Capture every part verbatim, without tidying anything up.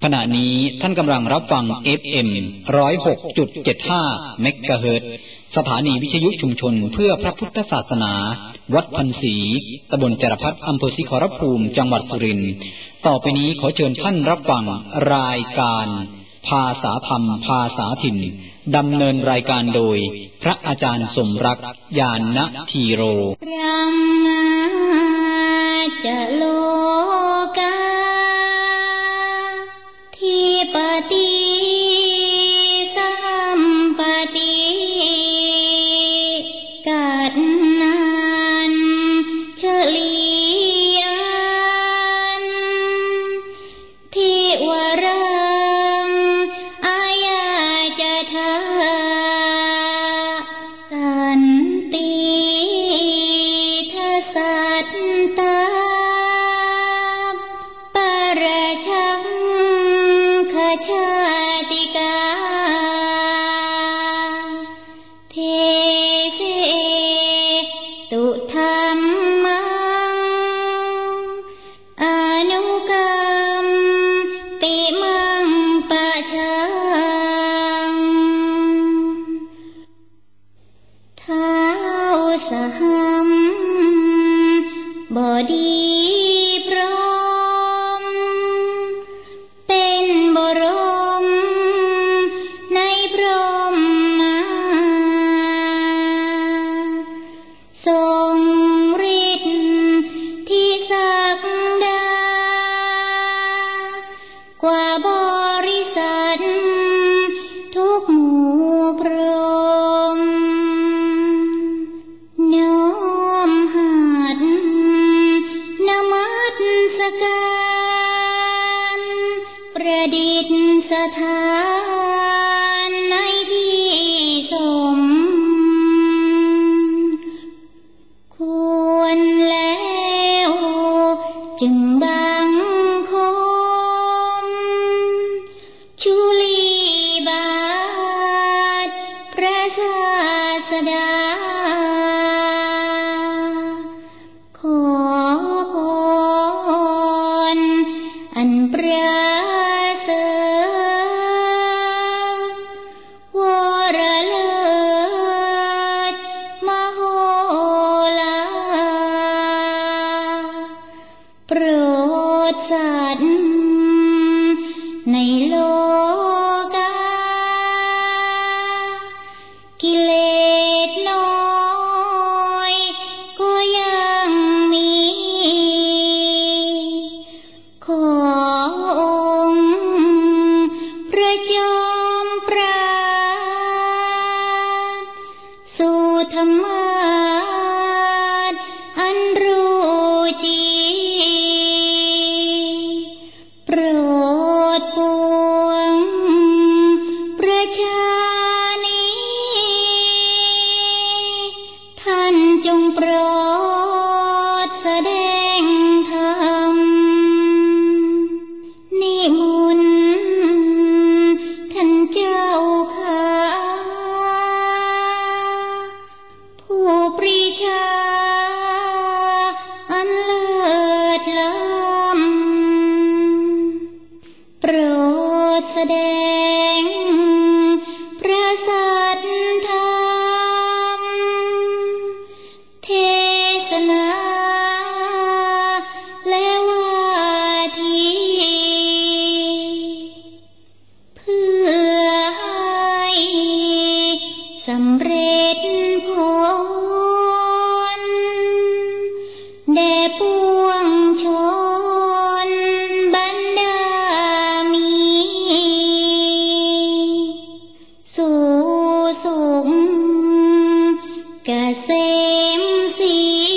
ขณะนี้ท่านกำลังรับฟัง เอฟ เอ็ม หนึ่งศูนย์หกจุดเจ็ดห้า เมกะเฮิรตซ์ สถานีวิทยุชุมชนเพื่อพระพุทธศาสนาวัดพันศรีตำบลจรพัฒน์อำเภอศรีขอรภูมิจังหวัดสุรินทร์ต่อไปนี้ขอเชิญท่านรับฟังรายการภาษาธรรมภาษาถิ่นดำเนินรายการโดยพระอาจารย์สมรักญาณธีโรพระมาจะโลกาทิปติสัมปติกัดนันเฉลียันทิวรังอายาจะทาสันติทัสสัตตาปราชังขชาติกาเทเสตุธัมมังอนุกัมปิมังปะชังท้าวสหัมบดีพร้อมเป็นบรมในพรหมทรงฤทธิ์ที่ศักดากว่าบริษัททุกหมู่พรหมน้อมหัดนมัสการประดิษฐานในที่สมควรแล้วจึงบังคมชุลีบาทพระศาสดาขอพรอันประเสริฐวรเลิศมโหฬารโปรดสัตว์ในโลกากิเลสน้อยก็ยังมีขอองค์พระจอมปราดสู่ธรรมาสอันรู้จริงโปรดปวงประชานีท่านจงโปรดแสดงธรรมนิมนต์ท่านเจ้าข้าผู้ปรีชาอันเลิศล้ำโปรดแสดงพระสัทธรรมเทศนาและวาทีเพื่อให้สำเร็จผลแด่ปวงชนบรรดามีสู่สุขเกษมศรี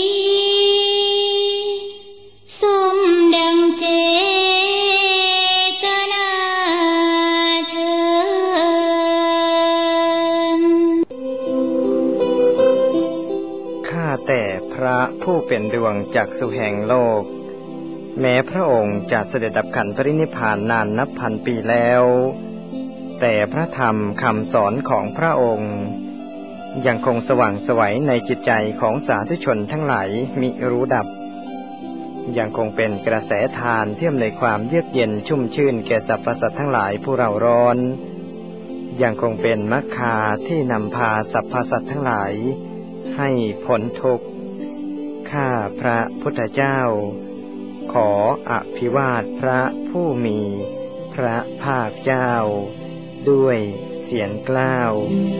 สมดังเจตนาเถิดข้าแต่พระผู้เป็นดวงจักษุแห่งโลกแม้พระองค์จะเสด็จดับขันปรินิพพานนานนับพันปีแล้วแต่พระธรรมคำสอนของพระองค์ยังคงสว่างไสวในจิตใจของสาธุชนทั้งหลายมิรู้ดับยังคงเป็นกระแสทานที่อำนวยความเยือกเย็นชุ่มชื่นแก่สรรพสัตว์ทั้งหลายผู้เร่าร้อนยังคงเป็นมรรคาที่นำพาสรรพสัตว์ทั้งหลายให้พ้นทุกข์ข้าพระพุทธเจ้าขออภิวาทพระผู้มีพระภาคเจ้าด้วยเสียงกล้าว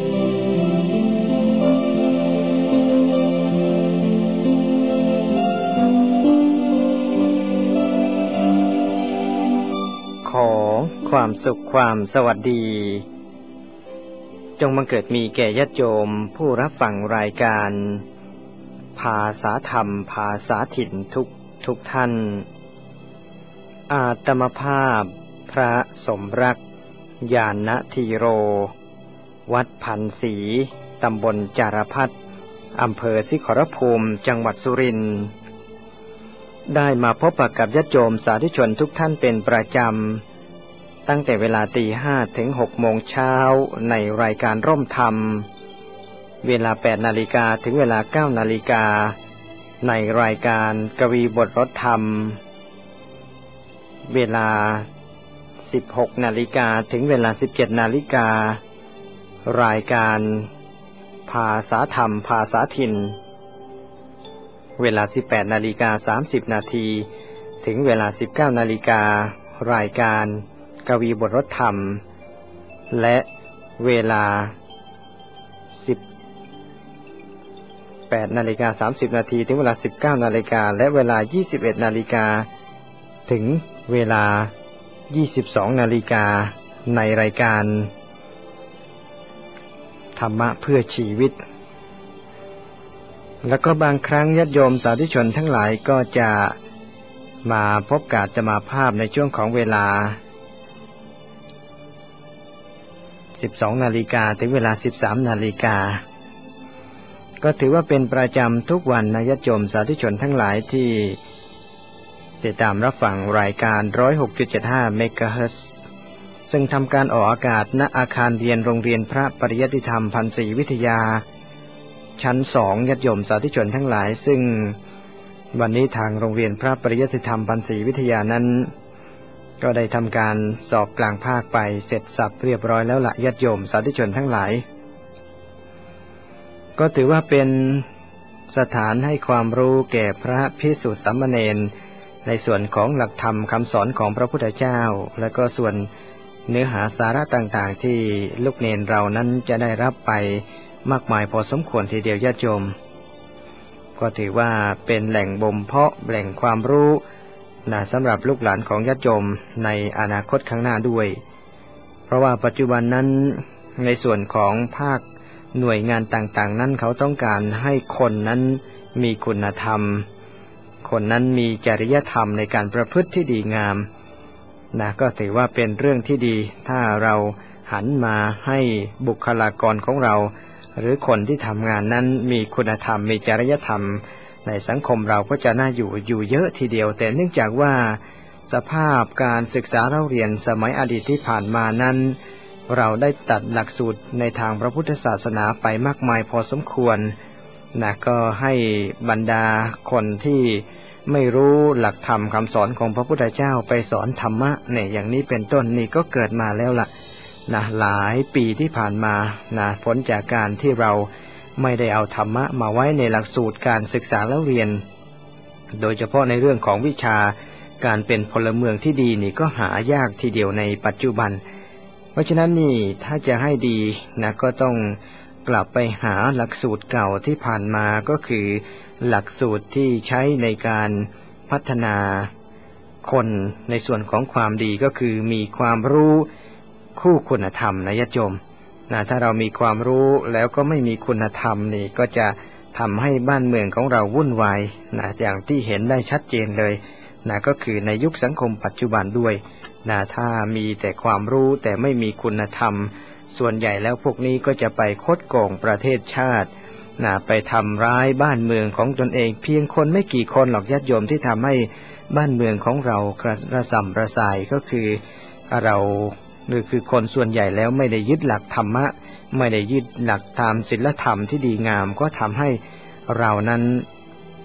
ขอความสุขความสวัสดีจงบังเกิดมีแก่ญาติโยมผู้รับฟังรายการภาษาธรรมภาษาถิ่นทุกทุกท่านอาตมภาพพระสมรักญาณธีโรวัดพันศรีตำบลจารพัฒน์อำเภอสิขรภูมิจังหวัดสุรินทร์ได้มาพบปะกับญาติโยมสาธุชนทุกท่านเป็นประจำตั้งแต่เวลาตีห้าถึงหกโมงเช้าในรายการร่มธรรมเวลาแปดนาฬิกาถึงเวลาเก้านาฬิกาในรายการกวีบทรถธรรมเวลาสิบหกนาฬิกาถึงเวลาสิบเจ็ดนาฬิการายการภาษาธรรมภาษาถิ่นเวลาสิบแปดนาฬิกาสามสิบนาทีถึงเวลาสิบเก้านาฬิการายการกวีบทรถธรรมและเวลาสิบแปดนาฬิกาสามสิบนาทีถึงเวลาสิบเก้านาฬิกาและเวลายี่สิบเอ็ดนาฬิกาถึงเวลายี่สิบสองนาฬิกาในรายการธรรมะเพื่อชีวิตแล้วก็บางครั้งญาติโยมสาธุชนทั้งหลายก็จะมาพบกับอาตมาภาพในช่วงของเวลาสิบสองนาฬิกาถึงเวลาสิบสามนาฬิกาก็ถือว่าเป็นประจำทุกวันนะญาติโยมสาธุชนทั้งหลายที่ติดตามรับฟังรายการ หนึ่งร้อยหกจุดเจ็ดห้า เมกะเฮิรตซ์ซึ่งทำการออกอากาศณอาคารเรียนโรงเรียนพระปริยัติธรรมพันศรีวิทยาชั้นสองญาติโยมสาธุชนทั้งหลายซึ่งวันนี้ทางโรงเรียนพระปริยัติธรรมพันศรีวิทยานั้นก็ได้ทำการสอบกลางภาคไปเสร็จสับเรียบร้อยแล้วละญาติโยมสาธุชนทั้งหลายก็ถือว่าเป็นสถานให้ความรู้แก่พระภิกษุสามเณรในส่วนของหลักธรรมคำสอนของพระพุทธเจ้าและก็ส่วนเนื้อหาสาระต่างๆที่ลูกเนรเรานั้นจะได้รับไปมากมายพอสมควรทีเดียวญาติโยมก็ถือว่าเป็นแหล่งบ่มเพาะแหล่งความรู้นะสำหรับลูกหลานของญาติโยมในอนาคตข้างหน้าด้วยเพราะว่าปัจจุบันนั้นในส่วนของภาคหน่วยงานต่างๆนั้นเขาต้องการให้คนนั้นมีคุณธรรมคนนั้นมีจริยธรรมในการประพฤติที่ดีงามนะก็ถือว่าเป็นเรื่องที่ดีถ้าเราหันมาให้บุคลากรของเราหรือคนที่ทำงานนั้นมีคุณธรรมมีจริยธรรมในสังคมเราก็จะน่าอยู่อยู่เยอะทีเดียวแต่เนื่องจากว่าสภาพการศึกษาเราเรียนสมัยอดีตที่ผ่านมานั้นเราได้ตัดหลักสูตรในทางพระพุทธศาสนาไปมากมายพอสมควรนะก็ให้บรรดาคนที่ไม่รู้หลักธรรมคำสอนของพระพุทธเจ้าไปสอนธรรมะเนี่ยอย่างนี้เป็นต้นนี่ก็เกิดมาแล้วล่ะนะหลายปีที่ผ่านมานะผลจากการที่เราไม่ได้เอาธรรมะมาไว้ในหลักสูตรการศึกษาแล้วเรียนโดยเฉพาะในเรื่องของวิชาการเป็นพลเมืองที่ดีนี่ก็หายากทีเดียวในปัจจุบันเพราะฉะนั้นนี่ถ้าจะให้ดีนะก็ต้องกลับไปหาหลักสูตรเก่าที่ผ่านมาก็คือหลักสูตรที่ใช้ในการพัฒนาคนในส่วนของความดีก็คือมีความรู้คู่คุณธรรมนะญาติโยมนะถ้าเรามีความรู้แล้วก็ไม่มีคุณธรรมนี่ก็จะทำให้บ้านเมืองของเราวุ่นวายนะอย่างที่เห็นได้ชัดเจนเลยนะก็คือในยุคสังคมปัจจุบันด้วยนะถ้ามีแต่ความรู้แต่ไม่มีคุณธรรมส่วนใหญ่แล้วพวกนี้ก็จะไปคดโกงประเทศชาตินะไปทำร้ายบ้านเมืองของตนเองเพียงคนไม่กี่คนหรอกญาติโยมที่ทำให้บ้านเมืองของเราระส่ำระสายก็คือเราหรือคือคนส่วนใหญ่แล้วไม่ได้ยึดหลักธรรมะไม่ได้ยึดหลักธรรมศีลธรรมที่ดีงามก็ทำให้เรานั้น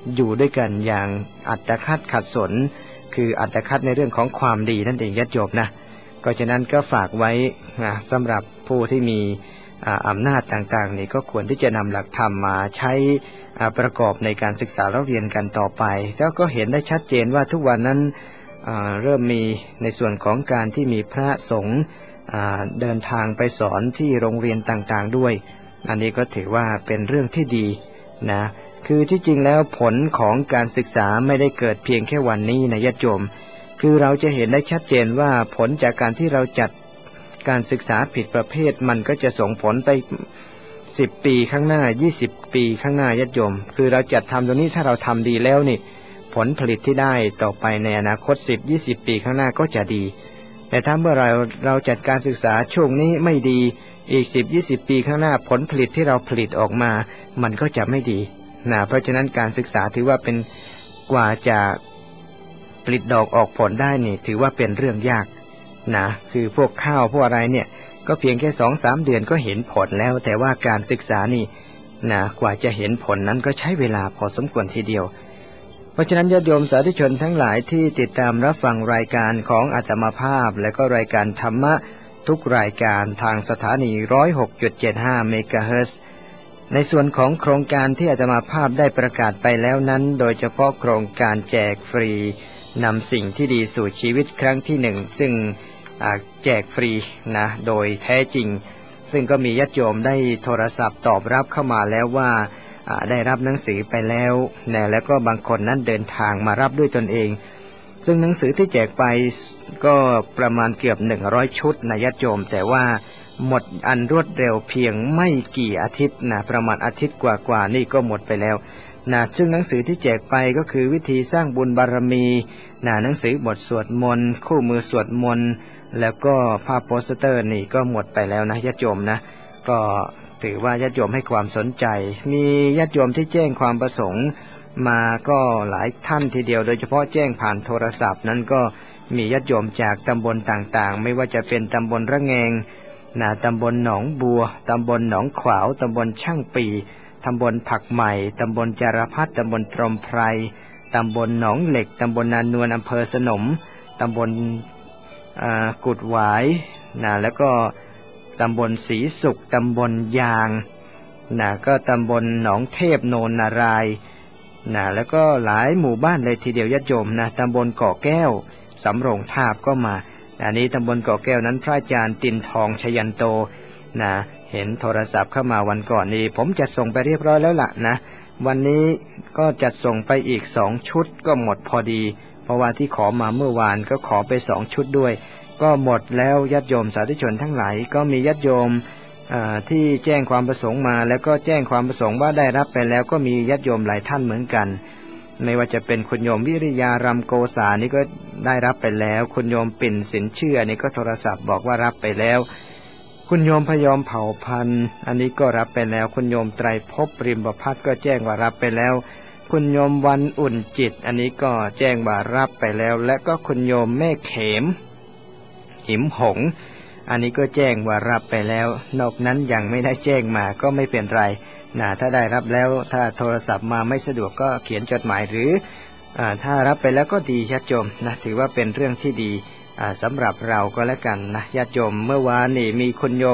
อยู่ด้วยกันอย่างอัตคัดขัดสนคืออัตคัดในเรื่องของความดีนั่นเองญาติโยมนะก็ฉะนั้นก็ฝากไว้นะสำหรับผู้ที่มีอำนาจต่างๆนี่ก็ควรที่จะนำหลักธรรมมาใช้ประกอบในการศึกษาและเรียนกันต่อไปแล้วก็เห็นได้ชัดเจนว่าทุกวันนั้นเริ่มมีในส่วนของการที่มีพระสงฆ์เดินทางไปสอนที่โรงเรียนต่างๆด้วยอันนี้ก็ถือว่าเป็นเรื่องที่ดีนะคือที่จริงแล้วผลของการศึกษาไม่ได้เกิดเพียงแค่วันนี้นะญาติโยมคือเราจะเห็นได้ชัดเจนว่าผลจากการที่เราจัดการศึกษาผิดประเภทมันก็จะส่งผลไปสิบปีข้างหน้ายี่สิบปีข้างหน้าญาติโยมคือเราจัดทำตรงนี้ถ้าเราทำดีแล้วนี่ผลผลิตที่ได้ต่อไปในอนาคตสิบ ยี่สิบปีข้างหน้าก็จะดีแต่ถ้าเมื่อเราเราจัดการศึกษาช่วงนี้ไม่ดีอีกสิบ ยี่สิบปีข้างหน้าผลผลิตที่เราผลิตออกมามันก็จะไม่ดีนะเพราะฉะนั้นการศึกษาถือว่าเป็นกว่าจะผลิตดอกออกผลได้นี่ถือว่าเป็นเรื่องยากนะคือพวกข้าวพวกอะไรเนี่ยก็เพียงแค่ สองสาม เดือนก็เห็นผลแล้วแต่ว่าการศึกษานี่นะกว่าจะเห็นผลนั้นก็ใช้เวลาพอสมควรทีเดียวเพราะฉะนั้นญาติโยมสาธุชนทั้งหลายที่ติดตามรับฟังรายการของอาตมาภาพและก็รายการธรรมะทุกรายการทางสถานี หนึ่งร้อยหกจุดเจ็ดห้า เมกะเฮิรตซ์ในส่วนของโครงการที่อาตมาภาพได้ประกาศไปแล้วนั้นโดยเฉพาะโครงการแจกฟรีนำสิ่งที่ดีสู่ชีวิตครั้งที่หนึ่งซึ่งแจกฟรีนะโดยแท้จริงซึ่งก็มีญาติโยมได้โทรศัพท์ตอบรับเข้ามาแล้วว่าได้รับหนังสือไปแล้วนะแล้วก็บางคนนั้นเดินทางมารับด้วยตนเองซึ่งหนังสือที่แจกไปก็ประมาณเกือบหนึ่งร้อยชุดนะญาติโยมแต่ว่าหมดอันรวดเร็วเพียงไม่กี่อาทิตย์นะประมาณอาทิตย์กว่าๆนี่ก็หมดไปแล้วนะซึ่งหนังสือที่แจกไปก็คือวิธีสร้างบุญบารมีนะหนังสือบทสวดมนต์คู่มือสวดมนต์แล้วก็ภาพโปสเตอร์นี่ก็หมดไปแล้วนะญาติโยมนะก็ถือว่าญาติโยมให้ความสนใจมีญาติโยมที่แจ้งความประสงค์มาก็หลายท่านทีเดียวโดยเฉพาะแจ้งผ่านโทรศัพท์นั้นก็มีญาติโยมจากตำบลต่างๆไม่ว่าจะเป็นตำบลระแงงนะตำบลหนองบัวตำบลหนองขวาวตำบลช่างปีตำบลผักใหม่ตำบลจารพัฒตำบลตรมไพรตำบลหนองเหล็กตำบลนานวลอำเภอสนมตำบลกุดหวายนะแล้วก็ตำบลศรีสุขตำบลยางนะก็ตำบลหนองเทพโนนนารายนะแล้วก็หลายหมู่บ้านเลยทีเดียวญาติโยมนะตำบลเกาะแก้วสำโรงทาบก็มาอันนี้ตำบลเกาะแก้วนั้นพระอาจารย์ตินทองชยันโตนะเห็นโทรศัพท์เข้ามาวันก่อนนี้ผมจัดส่งไปเรียบร้อยแล้วล่ะนะวันนี้ก็จัดส่งไปอีกสองชุดก็หมดพอดีเพราะว่าที่ขอมาเมื่อวานก็ขอไปสองชุดด้วยก็หมดแล้วญาติโยมสาธุชนทั้งหลายก็มีญาติโยมที่แจ้งความประสงค์มาแล้วก็แจ้งความประสงค์ว่าได้รับไปแล้วก็มีญาติโยมหลายท่านเหมือนกันไม่ว่าจะเป็นคุณโยมวิริยารำโกษานี่ก็ได้รับไปแล้วคุณโยมปิ่นสินเชื่อนี่ก็โทรศัพท์บอกว่ารับไปแล้วคุณโยมพยอมเผ่าพันธุ์อันนี้ก็รับไปแล้วคุณโยมไตรภพริมประพัฒน์ก็แจ้งว่ารับไปแล้วคุณโยมวันอุ่นจิตอันนี้ก็แจ้งว่ารับไปแล้วและก็คุณโยมแม่เขมหิมหงอันนี้ก็แจ้งว่ารับไปแล้วนอกนั้นยังไม่ได้แจ้งมาก็ไม่เป็นไรนะถ้าได้รับแล้วถ้าโทรศัพท์มาไม่สะดวกก็เขียนจดหมายหรือถ้ารับไปแล้วก็ดีญาติโยมนะถือว่าเป็นเรื่องที่ดีสำหรับเราก็แล้วกันนะญาติโยมเมื่อวานนี่มีคุณโยม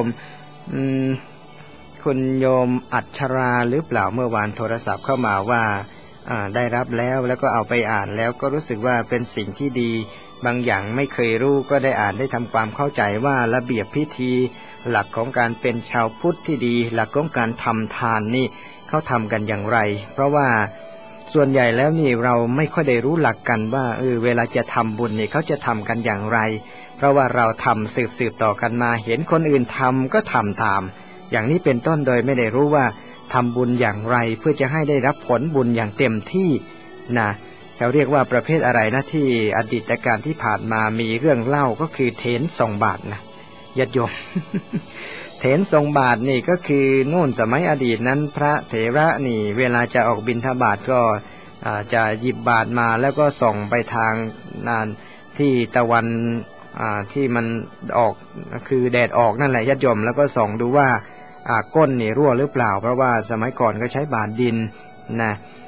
คุณโยมอัชราหรือเปล่าเมื่อวานโทรศัพท์เข้ามาว่าได้รับแล้วแล้วก็เอาไปอ่านแล้วก็รู้สึกว่าเป็นสิ่งที่ดีบางอย่างไม่เคยรู้ก็ได้อ่านได้ทำความเข้าใจว่าระเบียบพิธีหลักของการเป็นชาวพุทธที่ดีหลักของการทำทานนี่เขาทำกันอย่างไรเพราะว่าส่วนใหญ่แล้วนี่เราไม่ค่อยได้รู้หลักกันว่าเออเวลาจะทำบุญนี่เขาจะทำกันอย่างไรเพราะว่าเราทำสืบสืบต่อกันมาเห็นคนอื่นทำก็ทำตามอย่างนี้เป็นต้นโดยไม่ได้รู้ว่าทำบุญอย่างไรเพื่อจะให้ได้รับผลบุญอย่างเต็มที่นะเขาเรียกว่าประเภทอะไรนะที่อดีตการที่ผ่านมามีเรื่องเล่าก็คือเถนทรงบาทนะญาติโยม เถนทรงบาทนี่ก็คือนู่นสมัยอดีตนั้นพระเถระนี่เวลาจะออกบิณฑบาตก็จะหยิบบาทมาแล้วก็ส่องไปทางนานที่ตะวันที่มันออกคือแดดออกนั่นแหละญาติโยมแล้วก็ส่องดูว่าก้นนี่รั่วหรือเปล่าเพราะว่าสมัยก่อนก็ใช้บาทดินนะ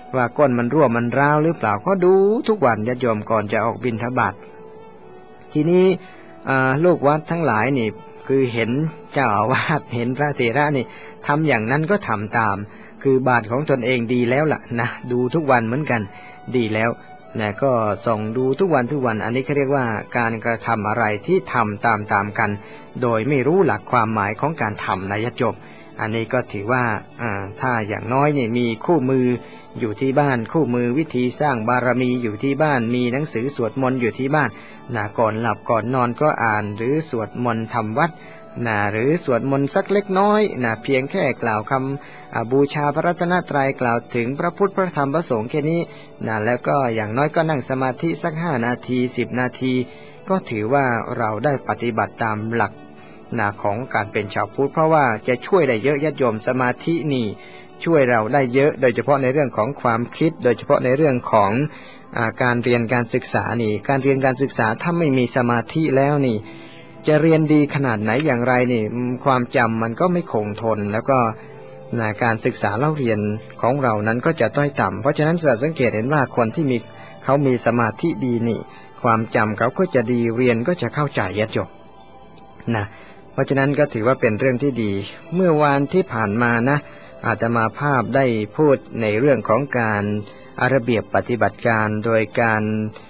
ว่าก้นมันรั่วมันร้าวหรือเปล่าก็ดูทุกวันญาติโยมก่อนจะออกบิณฑบาตทีนี้ลูกวัดทั้งหลายนี่คือเห็นเจ้าอาวาสเห็นพระเถระนี่ทำอย่างนั้นก็ทำตามคือบาตรของตนเองดีแล้วล่ะนะดูทุกวันเหมือนกันดีแล้วนะก็ส่องดูทุกวันทุกวันอันนี้เขาเรียกว่าการกระทำอะไรที่ทำตามตามกันโดยไม่รู้หลักความหมายของการทำนะญาติโยมอันนี้ก็ถือว่าถ้าอย่างน้อยเนี่ยมีคู่มืออยู่ที่บ้านคู่มือวิธีสร้างบารมีอยู่ที่บ้านมีหนังสือสวดมนต์อยู่ที่บ้านนะก่อนหลับก่อนนอนก็อ่านหรือสวดมนต์ทำวัดนะหรือสวดมนต์สักเล็กน้อยนะเพียงแค่กล่าวคำบูชาพระรัตนตรัยกล่าวถึงพระพุทธพระธรรมพระสงฆ์แค่นี้นะแล้วก็อย่างน้อยก็นั่งสมาธิสักห้านาทีสิบนาทีก็ถือว่าเราได้ปฏิบัติตามหลักนะของการเป็นชาวพุทธเพราะว่าจะช่วยได้เยอะญาติโยมสมาธินี่ช่วยเราได้เยอะโดยเฉพาะในเรื่องของความคิดโดยเฉพาะในเรื่องของอาการเรียนการศึกษานี่การเรียนการศึกษาถ้าไม่มีสมาธิแล้วนี่จะเรียนดีขนาดไหนอย่างไรนี่ความจำมันก็ไม่คงทนแล้วก็นะการศึกษาเล่าเรียนของเรานั้นก็จะต้อยต่ำเพราะฉะนั้นสังเกตเห็นว่าคนที่มีเขามีสมาธิดีนี่ความจำเขาก็จะดีเรียนก็จะเข้าใจญาติโยมนะเพราะฉะนั้นก็ถือว่าเป็นเรื่องที่ดีเมื่อวานที่ผ่านมานะอาตมาภาพได้พูดในเรื่องของการระเบียบปฏิบัติการโดยการ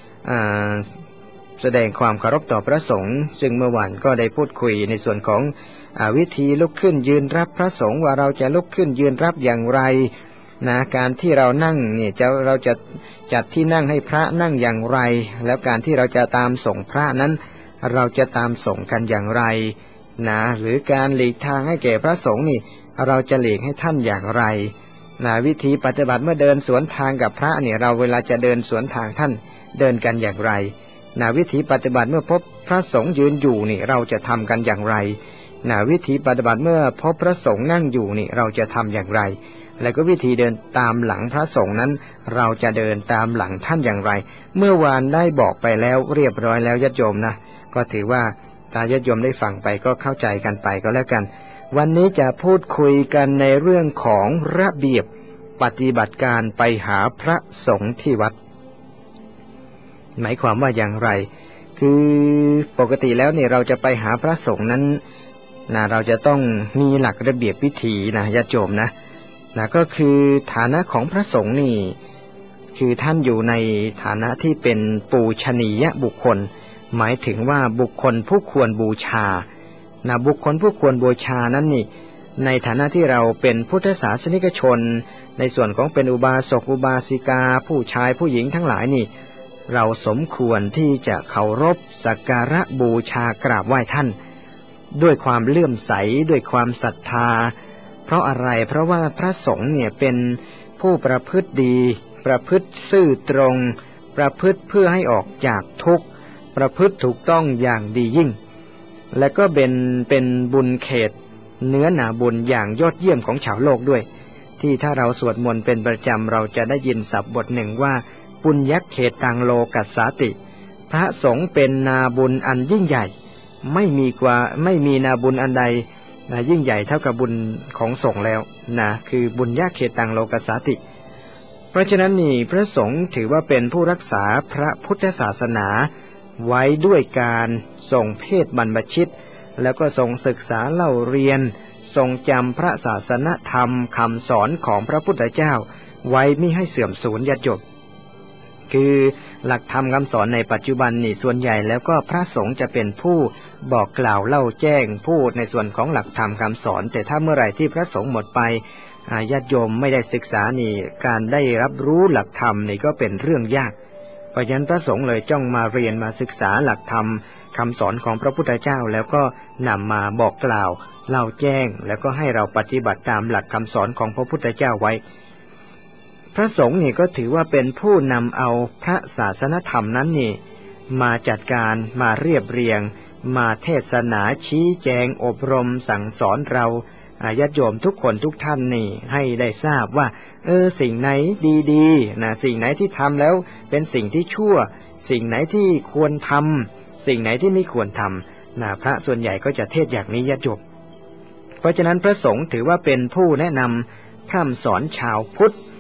แสดงความเคารพต่อพระสงฆ์ซึ่งเมื่อวานก็ได้พูดคุยในส่วนของวิธีลุกขึ้นยืนรับพระสงฆ์ว่าเราจะลุกขึ้นยืนรับอย่างไรนะการที่เรานั่งเนี่ยจะเราจะจัดที่นั่งให้พระนั่งอย่างไรแล้วการที่เราจะตามส่งพระนั้นเราจะตามส่งกันอย่างไรนะหรือการหลีกทางให้แก่พระสงฆ์นี่เราจะหลีกให้ท่านอย่างไรนะวิธีปฏิบัติเมื่อเดินสวนทางกับพระเนี่ยเราเวลาจะเดินสวนทางท่านเดินกันอย่างไรนะวิธีปฏิบัติเมื่อพบพระสงฆ์ยืนอยู่นี่เราจะทำกันอย่างไรนะวิธีปฏิบัติเมื่อพบพระสงฆ์นั่งอยู่นี่เราจะทำอย่างไรแล้วก็วิธีเดินตามหลังพระสงฆ์นั้นเราจะเดินตามหลังท่านอย่างไรเมื่อวานได้บอกไปแล้วเรียบร้อยแล้วญาติโยมนะก็ถือว่าตาญาติโยมได้ฟังไปก็เข้าใจกันไปก็แล้วกันวันนี้จะพูดคุยกันในเรื่องของระเบียบปฏิบัติการไปหาพระสงฆ์ที่วัดหมายความว่าอย่างไรคือปกติแล้วเนี่ยเราจะไปหาพระสงฆ์นั้นนะเราจะต้องมีหลักระเบียบวิธีนะญาติโยมนะนะก็คือฐานะของพระสงฆ์นี่คือท่านอยู่ในฐานะที่เป็นปูชนียบุคคลหมายถึงว่าบุคคลผู้ควรบูชานะบุคคลผู้ควรบูชานั้นนี่ในฐานะที่เราเป็นพุทธศาสนิกชนในส่วนของเป็นอุบาสกอุบาสิกาผู้ชายผู้หญิงทั้งหลายนี่เราสมควรที่จะเคารพสักการะบูชากราบไหว้ท่านด้วยความเลื่อมใสด้วยความศรัทธาเพราะอะไรเพราะว่าพระสงฆ์เนี่ยเป็นผู้ประพฤติดีประพฤติซื่อตรงประพฤติเพื่อให้ออกจากทุกข์ประพฤติถูกต้องอย่างดียิ่งและก็เป็นเป็นบุญเขตเนื้อหนาบุญอย่างยอดเยี่ยมของชาวโลกด้วยที่ถ้าเราสวดมนต์เป็นประจำเราจะได้ยินศัพท์บทหนึ่งว่าปุญญเขตตังโลกัสสาติพระสงฆ์เป็นนาบุญอันยิ่งใหญ่ไม่มีกว่าไม่มีนาบุญอันใดนะยิ่งใหญ่เท่ากับบุญของสงฆ์แล้วนะคือบุญญเขตตังโลกัสสาติเพราะฉะนั้นนี่พระสงฆ์ถือว่าเป็นผู้รักษาพระพุทธศาสนาไว้ด้วยการทรงเพศบรรพชิตแล้วก็ทรงศึกษาเล่าเรียนทรงจำพระศาสนธรรมคำสอนของพระพุทธเจ้าไว้ไม่ให้เสื่อมสูญญาติโยมคือหลักธรรมคำสอนในปัจจุบันนี่ส่วนใหญ่แล้วก็พระสงฆ์จะเป็นผู้บอกกล่าวเล่าแจ้งพูดในส่วนของหลักธรรมคำสอนแต่ถ้าเมื่อไหร่ที่พระสงฆ์หมดไปญาติโยมไม่ได้ศึกษานี่การได้รับรู้หลักธรรมนี่ก็เป็นเรื่องยากเพราะฉะนั้นพระสงฆ์เลยจ้องมาเรียนมาศึกษาหลักธรรมคำสอนของพระพุทธเจ้าแล้วก็นำมาบอกกล่าวเล่าแจ้งแล้วก็ให้เราปฏิบัติตามหลักคำสอนของพระพุทธเจ้าไว้พระสงฆ์นี่ก็ถือว่าเป็นผู้นำเอาพระศาสนธรรมนั้นนี่มาจัดการมาเรียบเรียงมาเทศนาชี้แจงอบรมสั่งสอนเราญาติโยมทุกคนทุกท่านนี่ให้ได้ทราบว่าเออสิ่งไหนดีๆนะสิ่งไหนที่ทำแล้วเป็นสิ่งที่ชั่วสิ่งไหนที่ควรทำสิ่งไหนที่ไม่ควรทำนะพระส่วนใหญ่ก็จะเทศอย่างนี้ญาติโยมเพราะฉะนั้นพระสงฆ์ถือว่าเป็นผู้แนะนำพร่ำสอนชาวพุทธ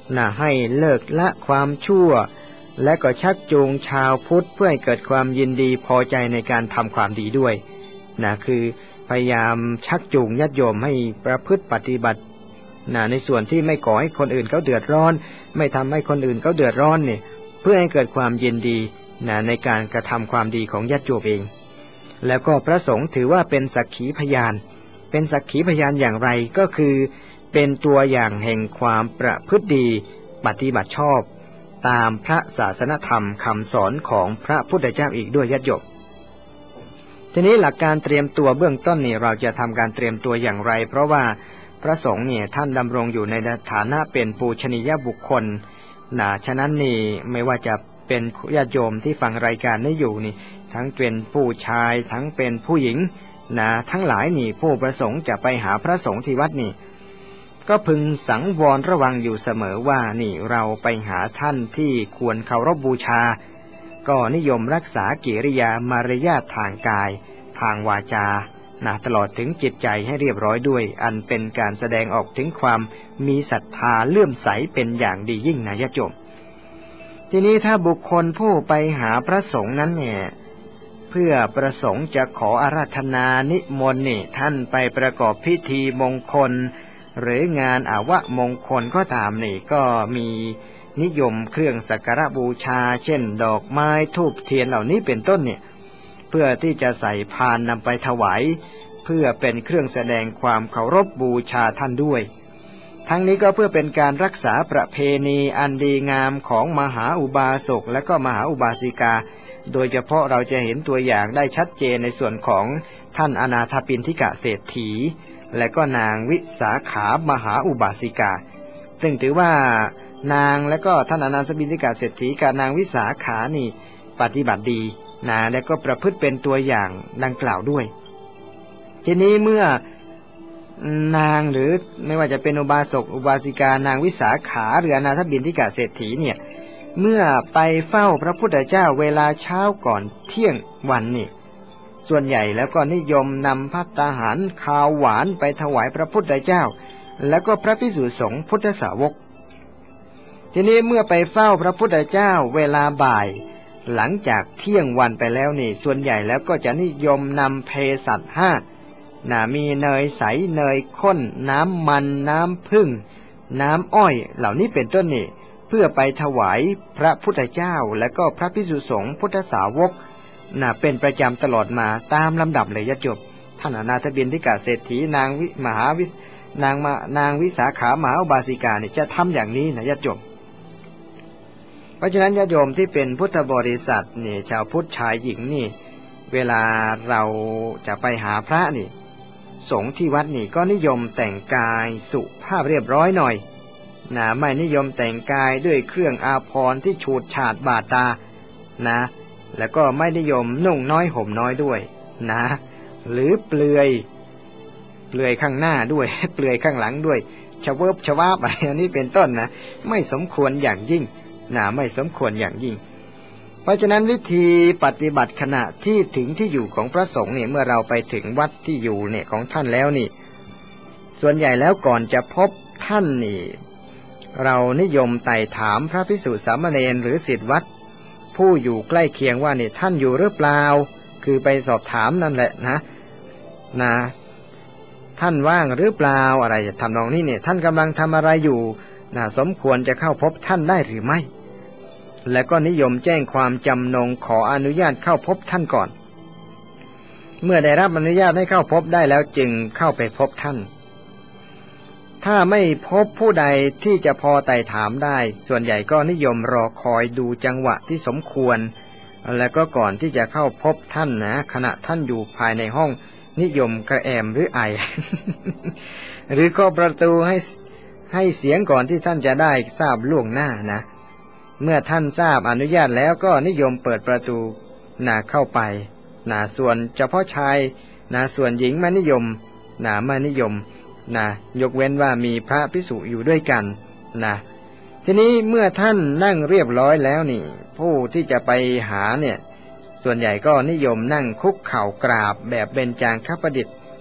นะให้เลิกละความชั่วและก็ชักจูงชาวพุทธเพื่อให้เกิดความยินดีพอใจในการทำความดีด้วยนะคือพยายามชักจูงญาติโยมให้ประพฤติปฏิบัตินะในส่วนที่ไม่ก่อให้คนอื่นเขาเดือดร้อนไม่ทำให้คนอื่นเขาเดือดร้อนเนี่ยเพื่อให้เกิดความยินดีนะในการกระทำความดีของญาติโยมเองแล้วก็พระสงฆ์ถือว่าเป็นสักขีพยานเป็นสักขีพยานอย่างไรก็คือเป็นตัวอย่างแห่งความประพฤติดีปฏิบัติชอบตามพระศาสนธรรมคำสอนของพระพุทธเจ้าอีกด้วยญาติโยมทีนี้หลักการเตรียมตัวเบื้องต้นนี่เราจะทำการเตรียมตัวอย่างไรเพราะว่าพระสงฆ์เนี่ยท่านดำรงอยู่ในฐานะเป็นปูชนียบุคคลนะฉะนั้นนี่ไม่ว่าจะเป็นญาติโยมที่ฟังรายการนี้อยู่นี่ทั้งเป็นผู้ชายทั้งเป็นผู้หญิงนะทั้งหลายนี่ผู้ประสงค์จะไปหาพระสงฆ์ที่วัดนี่ก็พึงสังวรระวังอยู่เสมอว่านี่เราไปหาท่านที่ควรเคารพบูชาก็นิยมรักษากิริยามารยาททางกายทางวาจานะตลอดถึงจิตใจให้เรียบร้อยด้วยอันเป็นการแสดงออกถึงความมีศรัทธาเลื่อมใสเป็นอย่างดียิ่งนะญาติโยมทีนี้ถ้าบุคคลผู้ไปหาพระสงฆ์นั้นเนี่ยเพื่อประสงค์จะขออาราธนานิมนต์นี่ท่านไปประกอบพิธีมงคลหรืองานอาวมงคลก็ตามนี่ก็มีนิยมเครื่องสักการะบูชาเช่นดอกไม้ธูปเทียนเหล่านี้เป็นต้นเนี่ยเพื่อที่จะใส่พานนำไปถวายเพื่อเป็นเครื่องแสดงความเคารพบูชาท่านด้วยทั้งนี้ก็เพื่อเป็นการรักษาประเพณีอันดีงามของมหาอุบาสกและก็มหาอุบาสิกาโดยเฉพาะเราจะเห็นตัวอย่างได้ชัดเจนในส่วนของท่านอนาถปิณฑิกะเศรษฐีและก็นางวิสาขามหาอุบาสิกาซึ่งถือว่านางและก็ท่านอนาถปิณฑิกะเศรษฐีกับนางวิสาขานี่ปฏิบัติดีนะและก็ประพฤติเป็นตัวอย่างดังกล่าวด้วยทีนี้เมื่อนางหรือไม่ว่าจะเป็นอุบาสกอุบาสิกานางวิสาขาหรืออนาถปิณฑิกะเศรษฐีเนี่ยเมื่อไปเฝ้าพระพุทธเจ้าเวลาเช้าก่อนเที่ยงวันนี่ส่วนใหญ่แล้วก็นิยมนำภัตตาหารคาวหวานไปถวายพระพุทธเจ้าแล้วก็พระภิกษุสงฆ์พุทธสาวกทีนี้เมื่อไปเฝ้าพระพุทธเจ้าเวลาบ่ายหลังจากเที่ยงวันไปแล้วนี่ส่วนใหญ่แล้วก็จะนิยมนำเภสัชห้านะมีเนยใสเนยข้นน้ำมันน้ำผึ้งน้ำอ้อยเหล่านี้เป็นต้นนี่เพื่อไปถวายพระพุทธเจ้าและก็พระภิกษุสงฆ์พุทธสาวกนะเป็นประจำตลอดมาตามลำดับเลยญาติโยมท่านอนาถปิณฑิกะเศรษฐีนางวิมหาวินางมานางวิสาขามหาอุบาสิกาเนี่ยจะทำอย่างนี้นะญาติโยมเพราะฉะนั้นญาติโยมที่เป็นพุทธบริษัทนี่ชาวพุทธชายหญิงนี่เวลาเราจะไปหาพระนี่สงฆ์ที่วัดนี่ก็นิยมแต่งกายสุภาพเรียบร้อยหน่อยนะไม่นิยมแต่งกายด้วยเครื่องอาภรณ์ที่ฉูดฉาดบาดตานะแล้วก็ไม่นิยมนุ่งน้อยห่มน้อยด้วยนะหรือเปลือยเปลือยข้างหน้าด้วย เปลือยข้างหลังด้วยชะเวิบชะวาบอะไรอันนี้เป็นต้นนะไม่สมควรอย่างยิ่งนะไม่สมควรอย่างยิ่งเพราะฉะนั้นวิธีปฏิบัติขณะที่ถึงที่อยู่ของพระสงฆ์เนี่ยเมื่อเราไปถึงวัดที่อยู่เนี่ยของท่านแล้วนี่ส่วนใหญ่แล้วก่อนจะพบท่านนี่เรานิยมไต่ถามพระภิกษุสามเณรหรือศิษย์วัดผู้อยู่ใกล้เคียงว่านี่ท่านอยู่หรือเปล่าคือไปสอบถามนั่นแหละนะนะท่านว่างหรือเปล่าอะไรทำนองนี้เนี่ยท่านกำลังทำอะไรอยู่นะสมควรจะเข้าพบท่านได้หรือไม่และก็นิยมแจ้งความจำนงขออนุญาตเข้าพบท่านก่อนเมื่อได้รับอนุญาตให้เข้าพบได้แล้วจึงเข้าไปพบท่านถ้าไม่พบผู้ใดที่จะพอไต่ถามได้ส่วนใหญ่ก็นิยมรอคอยดูจังหวะที่สมควรแล้วก็ก่อนที่จะเข้าพบท่านนะขณะท่านอยู่ภายในห้องนิยมกระแอมหรือไอ หรือเคาะประตูให้ให้เสียงก่อนที่ท่านจะได้ทราบล่วงหน้านะเมื่อท่านทราบอนุญาตแล้วก็นิยมเปิดประตูนะเข้าไปนะส่วนเฉพาะชายนะส่วนหญิงไม่นิยมนะไม่นิยมนะยกเว้นว่ามีพระภิกษุอยู่ด้วยกันนะทีนี้เมื่อท่านนั่งเรียบร้อยแล้วนี่ผู้ที่จะไปหาเนี่ยส่วนใหญ่ก็นิยมนั่งคุกเข่ากราบแบบเบญจางคประดิษฐ์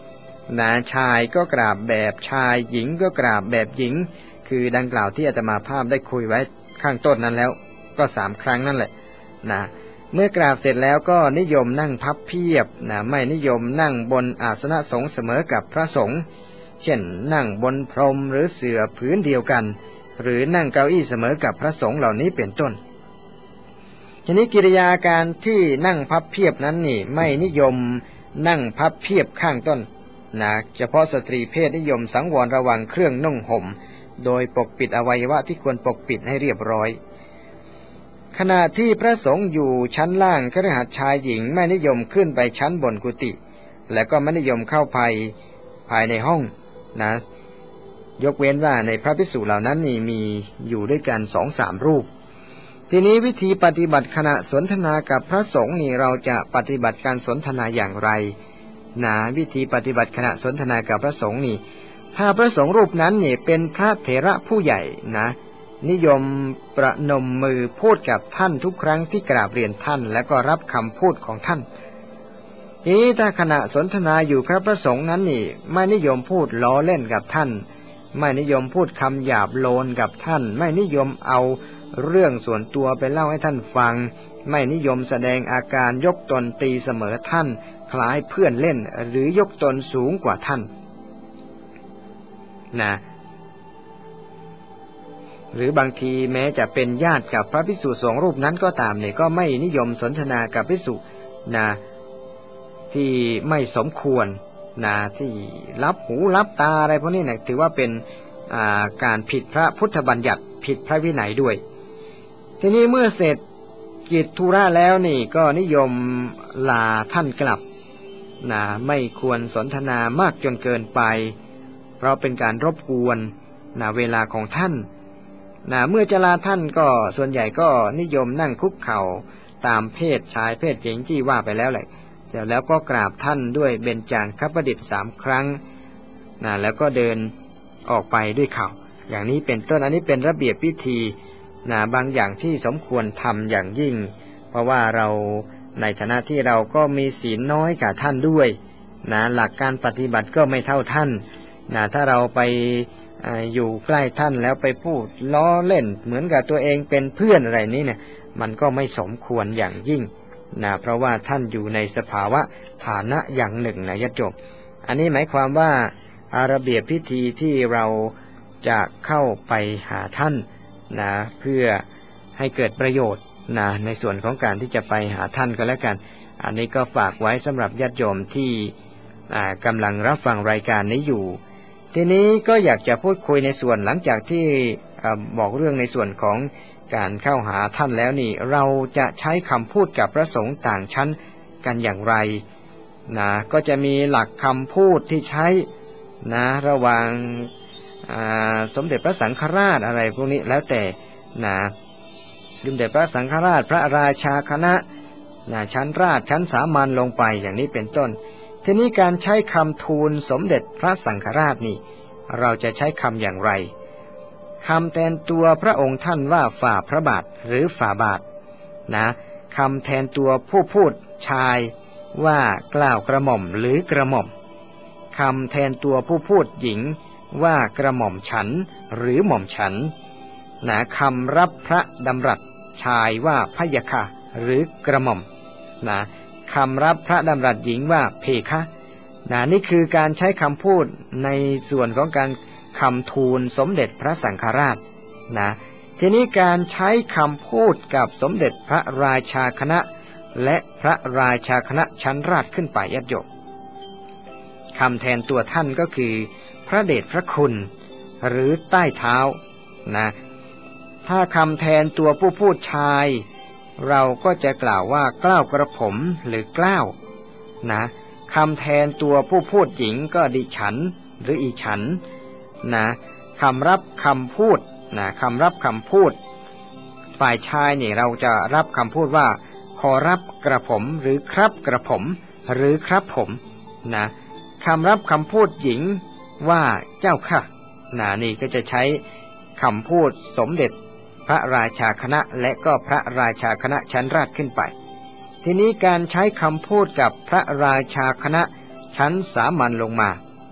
นะชายก็กราบแบบชายหญิงก็กราบแบบหญิงคือดังกล่าวที่อาตมาภาพได้คุยไว้ข้างต้นนั้นแล้วก็สามครั้งนั่นแหละนะเมื่อกราบเสร็จแล้วก็นิยมนั่งพับเพียบนะไม่นิยมนั่งบนอาสนะสงฆ์เสมอกับพระสงฆ์เช่นนั่งบนพรมหรือเสื่อผืนเดียวกันหรือนั่งเก้าอี้เสมอกับพระสงฆ์เหล่านี้เป็นต้นทีนี้กิริยาการที่นั่งพับเพียบนั้นนี่ไม่นิยมนั่งพับเพียบข้างต้นนะเฉพาะสตรีเพศนิยมสังวรระวังเครื่องนุ่งห่มโดยปกปิดอวัยวะที่ควรปกปิดให้เรียบร้อยขณะที่พระสงฆ์อยู่ชั้นล่างคฤหัสถ์ชายหญิงไม่นิยมขึ้นไปชั้นบนกุฏิและก็ไม่นิยมเข้าไปภายในห้องนะยกเว้นว่าในพระภิกษุเหล่านั้นนี่มีอยู่ด้วยกันสองสามรูปทีนี้วิธีปฏิบัติขณะสนทนากับพระสงฆ์นี่เราจะปฏิบัติการสนทนาอย่างไรนะวิธีปฏิบัติขณะสนทนากับพระสงฆ์นี่ถ้าพระสงฆ์รูปนั้นนี่เป็นพระเถระผู้ใหญ่นะนิยมประนมมือพูดกับท่านทุกครั้งที่กราบเรียนท่านแล้วก็รับคำพูดของท่านทีนี้ถ้าขณะสนทนาอยู่ครับพระสงฆ์นั้นนี่ไม่นิยมพูดล้อเล่นกับท่านไม่นิยมพูดคำหยาบโลนกับท่านไม่นิยมเอาเรื่องส่วนตัวไปเล่าให้ท่านฟังไม่นิยมแสดงอาการยกตนตีเสมอท่านคล้ายเพื่อนเล่นหรือยกตนสูงกว่าท่านนะหรือบางทีแม้จะเป็นญาติกับพระภิกษุสงฆ์รูปนั้นก็ตามเนี่ยก็ไม่นิยมสนทนากับภิกษุนะที่ไม่สมควรนะที่ลับหูลับตาอะไรพวกนี้เนี่ยถือว่าเป็นการผิดพระพุทธบัญญัติผิดพระวินัยด้วยทีนี้เมื่อเสร็จกิจธุระแล้วนี่ก็นิยมลาท่านกลับนะไม่ควรสนทนามากจนเกินไปเพราะเป็นการรบกวนนะเวลาของท่านนะเมื่อจะลาท่านก็ส่วนใหญ่ก็นิยมนั่งคุกเข่าตามเพศชายเพศหญิงที่ว่าไปแล้วแหละแล้วก็กราบท่านด้วยเบญจางคประดิษฐ์สามครั้งนะแล้วก็เดินออกไปด้วยเข่าอย่างนี้เป็นต้นอันนี้เป็นระเบียบพิธีนะบางอย่างที่สมควรทำอย่างยิ่งเพราะว่าเราในฐานะที่เราก็มีศีลน้อยกว่าท่านด้วยนะหลักการปฏิบัติก็ไม่เท่าท่านนะถ้าเราไปออยู่ใกล้ท่านแล้วไปพูดล้อเล่นเหมือนกับตัวเองเป็นเพื่อนอะไรนี้เนี่ยมันก็ไม่สมควรอย่างยิ่งนะเพราะว่าท่านอยู่ในสภาวะฐานะอย่างหนึ่งนะญาติโยมอันนี้หมายความว่าระเบียบพิธีที่เราจะเข้าไปหาท่านนะเพื่อให้เกิดประโยชน์นะในส่วนของการที่จะไปหาท่านก็แล้วกันอันนี้ก็ฝากไว้สำหรับญาติโยมที่กำลังรับฟังรายการนี้อยู่ทีนี้ก็อยากจะพูดคุยในส่วนหลังจากที่บอกเรื่องในส่วนของการเข้าหาท่านแล้วนี่เราจะใช้คำพูดกับพระสงฆ์ต่างชั้นกันอย่างไรนะก็จะมีหลักคำพูดที่ใช้นะระหว่างสมเด็จพระสังฆราชอะไรพวกนี้แล้วแต่นะสมเด็จพระสังฆราชพระราชาคณะนะชั้นราชชั้นสามัญลงไปอย่างนี้เป็นต้นทีนี้การใช้คำทูลสมเด็จพระสังฆราชนี่เราจะใช้คำอย่างไรคำแทนตัวพระองค์ท่านว่าฝ่าพระบาทหรือฝ่าบาทนะคำแทนตัวผู้พูดชายว่ากล่าวกระหม่อมหรือกระหม่อมคำแทนตัวผู้พูดหญิงว่ากระหม่อมฉันหรือหม่อมฉันนะคำรับพระดำรัสชายว่าพะยะค่ะหรือกระหม่อมนะคำรับพระดำรัสหญิงว่าเพคะนะนี่คือการใช้คำพูดในส่วนของการคำทูลสมเด็จพระสังฆราชนะทีนี้การใช้คำพูดกับสมเด็จพระราชาคณะและพระราชาคณะชั้นราชขึ้นไปญาติโยมคำแทนตัวท่านก็คือพระเดชพระคุณหรือใต้เท้านะถ้าคำแทนตัวผู้พูดชายเราก็จะกล่าวว่าเกล้ากระผมหรือเกล้านะคำแทนตัวผู้พูดหญิงก็ดิฉันหรืออีฉันนะคำรับคำพูดนะคำรับคำพูดฝ่ายชายนี่เราจะรับคำพูดว่าขอรับกระผมหรือครับกระผมหรือครับผมนะคำรับคำพูดหญิงว่าเจ้าค่ะนะนี่ก็จะใช้คำพูดสมเด็จพระราชาคณะและก็พระราชาคณะชั้นราชขึ้นไปทีนี้การใช้คำพูดกับพระราชาคณะชั้นสามัญลงมา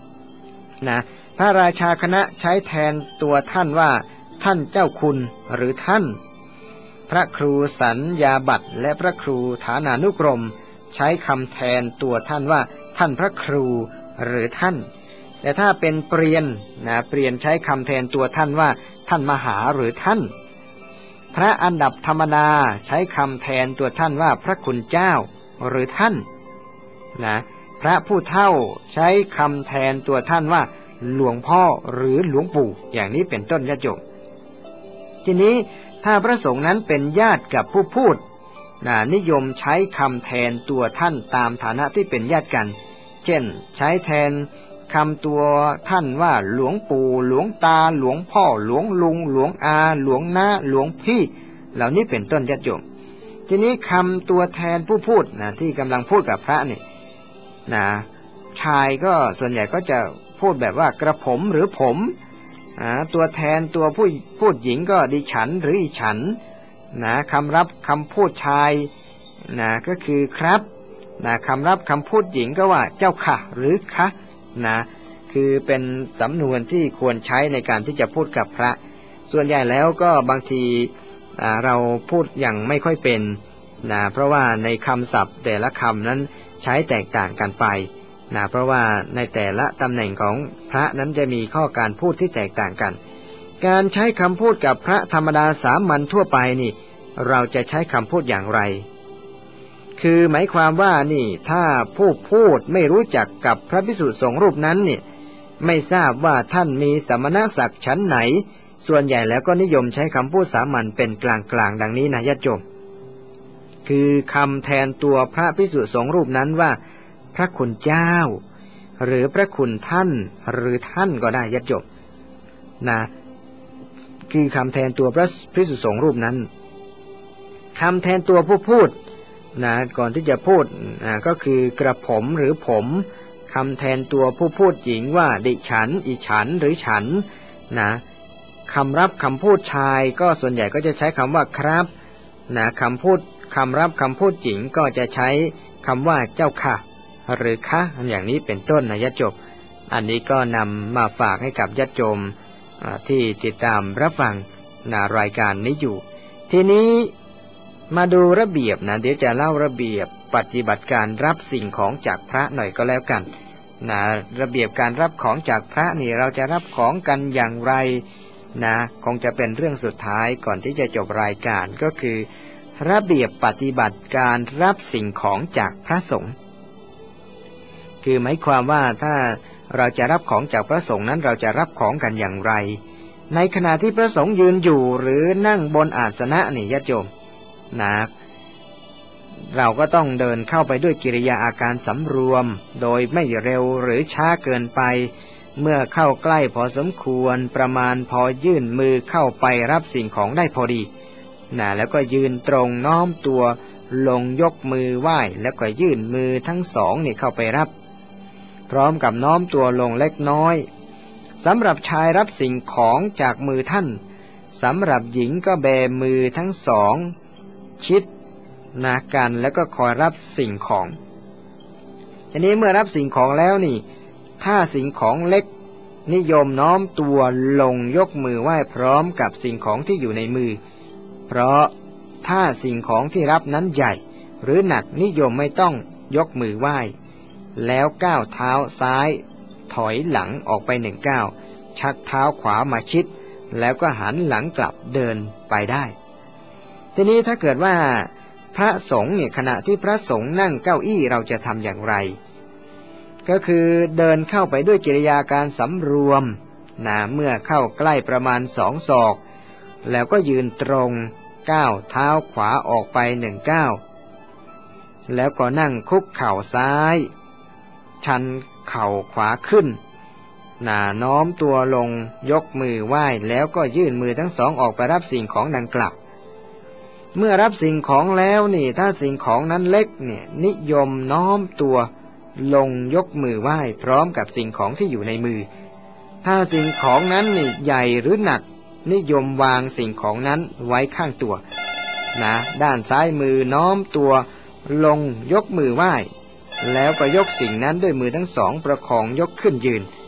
นะพระราชาคณะใช้แทนตัวท่านว่าท่านเจ้าคุณหรือท่านพระครูสัญญาบัตรและพระครูฐานานุกรมใช้คำแทนตัวท่านว่าท่านพระครูหรือท่านแต่ถ้าเป็นเปลี่ยนนะเปลี่ยนใช้คำแทนตัวท่านว่าท่านมหาหรือท่านพระอันดับธรรมดาใช้คำแทนตัวท่านว่าพระคุณเจ้าหรือท่านนะพระผู้เฒ่าใช้คำแทนตัวท่านว่าหลวงพ่อหรือหลวงปู่อย่างนี้เป็นต้นญาติโยมทีนี้ถ้าพระสงฆ์นั้นเป็นญาติกับผู้พูดนะนิยมใช้คำแทนตัวท่านตามฐานะที่เป็นญาติกันเช่นใช้แทนคำตัวท่านว่าหลวงปู่หลวงตาหลวงพ่อหลวงลุงหลวงอาหลวงน้าหลวงพี่เหล่านี้เป็นต้นญาติโยมทีนี้คำตัวแทนผู้พูดนะที่กำลังพูดกับพระนี่นะชายก็ส่วนใหญ่ก็จะพูดแบบว่ากระผมหรือผมตัวแทนตัวผู้พูดหญิงก็ดิฉันหรืออีฉันนะคำรับคำพูดชายนะก็คือครับนะคำรับคำพูดหญิงก็ว่าเจ้าค่ะหรือคะนะคือเป็นสำนวนที่ควรใช้ในการที่จะพูดกับพระส่วนใหญ่แล้วก็บางทีเราพูดอย่างไม่ค่อยเป็นนะเพราะว่าในคำศัพท์แต่ละคำนั้นใช้แตกต่างกันไปนะเพราะว่าในแต่ละตำแหน่งของพระนั้นจะมีข้อการพูดที่แตกต่างกันการใช้คำพูดกับพระธรรมดาสามัญทั่วไปนี่เราจะใช้คำพูดอย่างไรคือหมายความว่านี่ถ้าผู้พูดไม่รู้จักกับพระภิกษุสงฆ์รูปนั้นเนี่ยไม่ทราบว่าท่านมีสมณศักดิ์ชั้นไหนส่วนใหญ่แล้วก็นิยมใช้คำพูดสามัญเป็นกลางๆดังนี้นะญาติโยมคือคำแทนตัวพระภิกษุสงฆ์รูปนั้นว่าพระคุณเจ้าหรือพระคุณท่านหรือท่านก็ได้ญาติโยมนะคือคำแทนตัวพระภิกษุสงฆ์รูปนั้นคำแทนตัวผู้พูดนะก่อนที่จะพูดนะก็คือกระผมหรือผมคำแทนตัวผู้พูดหญิงว่าดิฉันอีฉันหรือฉันนะคำรับคำพูดชายก็ส่วนใหญ่ก็จะใช้คำว่าครับนะคำพูดคำรับคำพูดหญิงก็จะใช้คำว่าเจ้าค่ะหรือคะอย่างนี้เป็นต้นนะญาติโยมอันนี้ก็นำมาฝากให้กับญาติโยมที่ติดตามรับฟังนะรายการนี้อยู่ทีนี้มาดูระเบียบนะเดี๋ยวจะเล่าระเบียบปฏิบัติการรับสิ่งของจากพระหน่อยก็แล้วกันนะระเบียบการรับของจากพระนี่เราจะรับของกันอย่างไรนะคงจะเป็นเรื่องสุดท้ายก่อนที่จะจบรายการก็คือระเบียบปฏิบัติการรับสิ่งของจากพระสงฆ์คือหมายความว่าถ้าเราจะรับของจากพระสงฆ์นั้นเราจะรับของกันอย่างไรในขณะที่พระสงฆ์ยืนอยู่หรือนั่งบนอาสนะนี่ญาติโยมนะเราก็ต้องเดินเข้าไปด้วยกิริยาอาการสำรวมโดยไม่เร็วหรือช้าเกินไปเมื่อเข้าใกล้พอสมควรประมาณพอยื่นมือเข้าไปรับสิ่งของได้พอดีนะแล้วก็ยืนตรงน้อมตัวลงยกมือไหว้แล้วก็ยื่นมือทั้งสองนี่เข้าไปรับพร้อมกับน้อมตัวลงเล็กน้อยสำหรับชายรับสิ่งของจากมือท่านสำหรับหญิงก็แบมือทั้งสองชิดนากันแล้วก็คอยรับสิ่งของทีนี้เมื่อรับสิ่งของแล้วนี่ถ้าสิ่งของเล็กนิยมน้อมตัวลงยกมือไหว้พร้อมกับสิ่งของที่อยู่ในมือเพราะถ้าสิ่งของที่รับนั้นใหญ่หรือหนักนิยมไม่ต้องยกมือไหว้แล้วก้าวเท้าซ้ายถอยหลังออกไปหนึ่งก้าวชักเท้าขวามาชิดแล้วก็หันหลังกลับเดินไปได้ทีนี้ถ้าเกิดว่าพระสงฆ์เนี่ยขณะที่พระสงฆ์นั่งเก้าอี้เราจะทำอย่างไรก็คือเดินเข้าไปด้วยกิริยาการสำรวมนะเมื่อเข้าใกล้ประมาณสองศอกแล้วก็ยืนตรงก้าวเท้าขวาออกไปหนึ่งก้าวแล้วก็นั่งคุกเข่าซ้ายชันเข่าขวาขึ้นหน้าน้อมตัวลงยกมือไหว้แล้วก็ยื่นมือทั้งสองออกไปรับสิ่งของดังกล่าวเมื่อรับสิ่งของแล้วนี่ถ้าสิ่งของนั้นเล็กเนี่ยนิยมน้อมตัวลงยกมือไหว้พร้อมกับสิ่งของที่อยู่ในมือถ้าสิ่งของนั้นนี่ใหญ่หรือหนักนิยมวางสิ่งของนั้นไว้ข้างตัวนะด้านซ้ายมือน้อมตัวลงยกมือไหว้แล้วก็ยกสิ่งนั้นด้วยมือทั้งสองประคองยกขึ้นยืน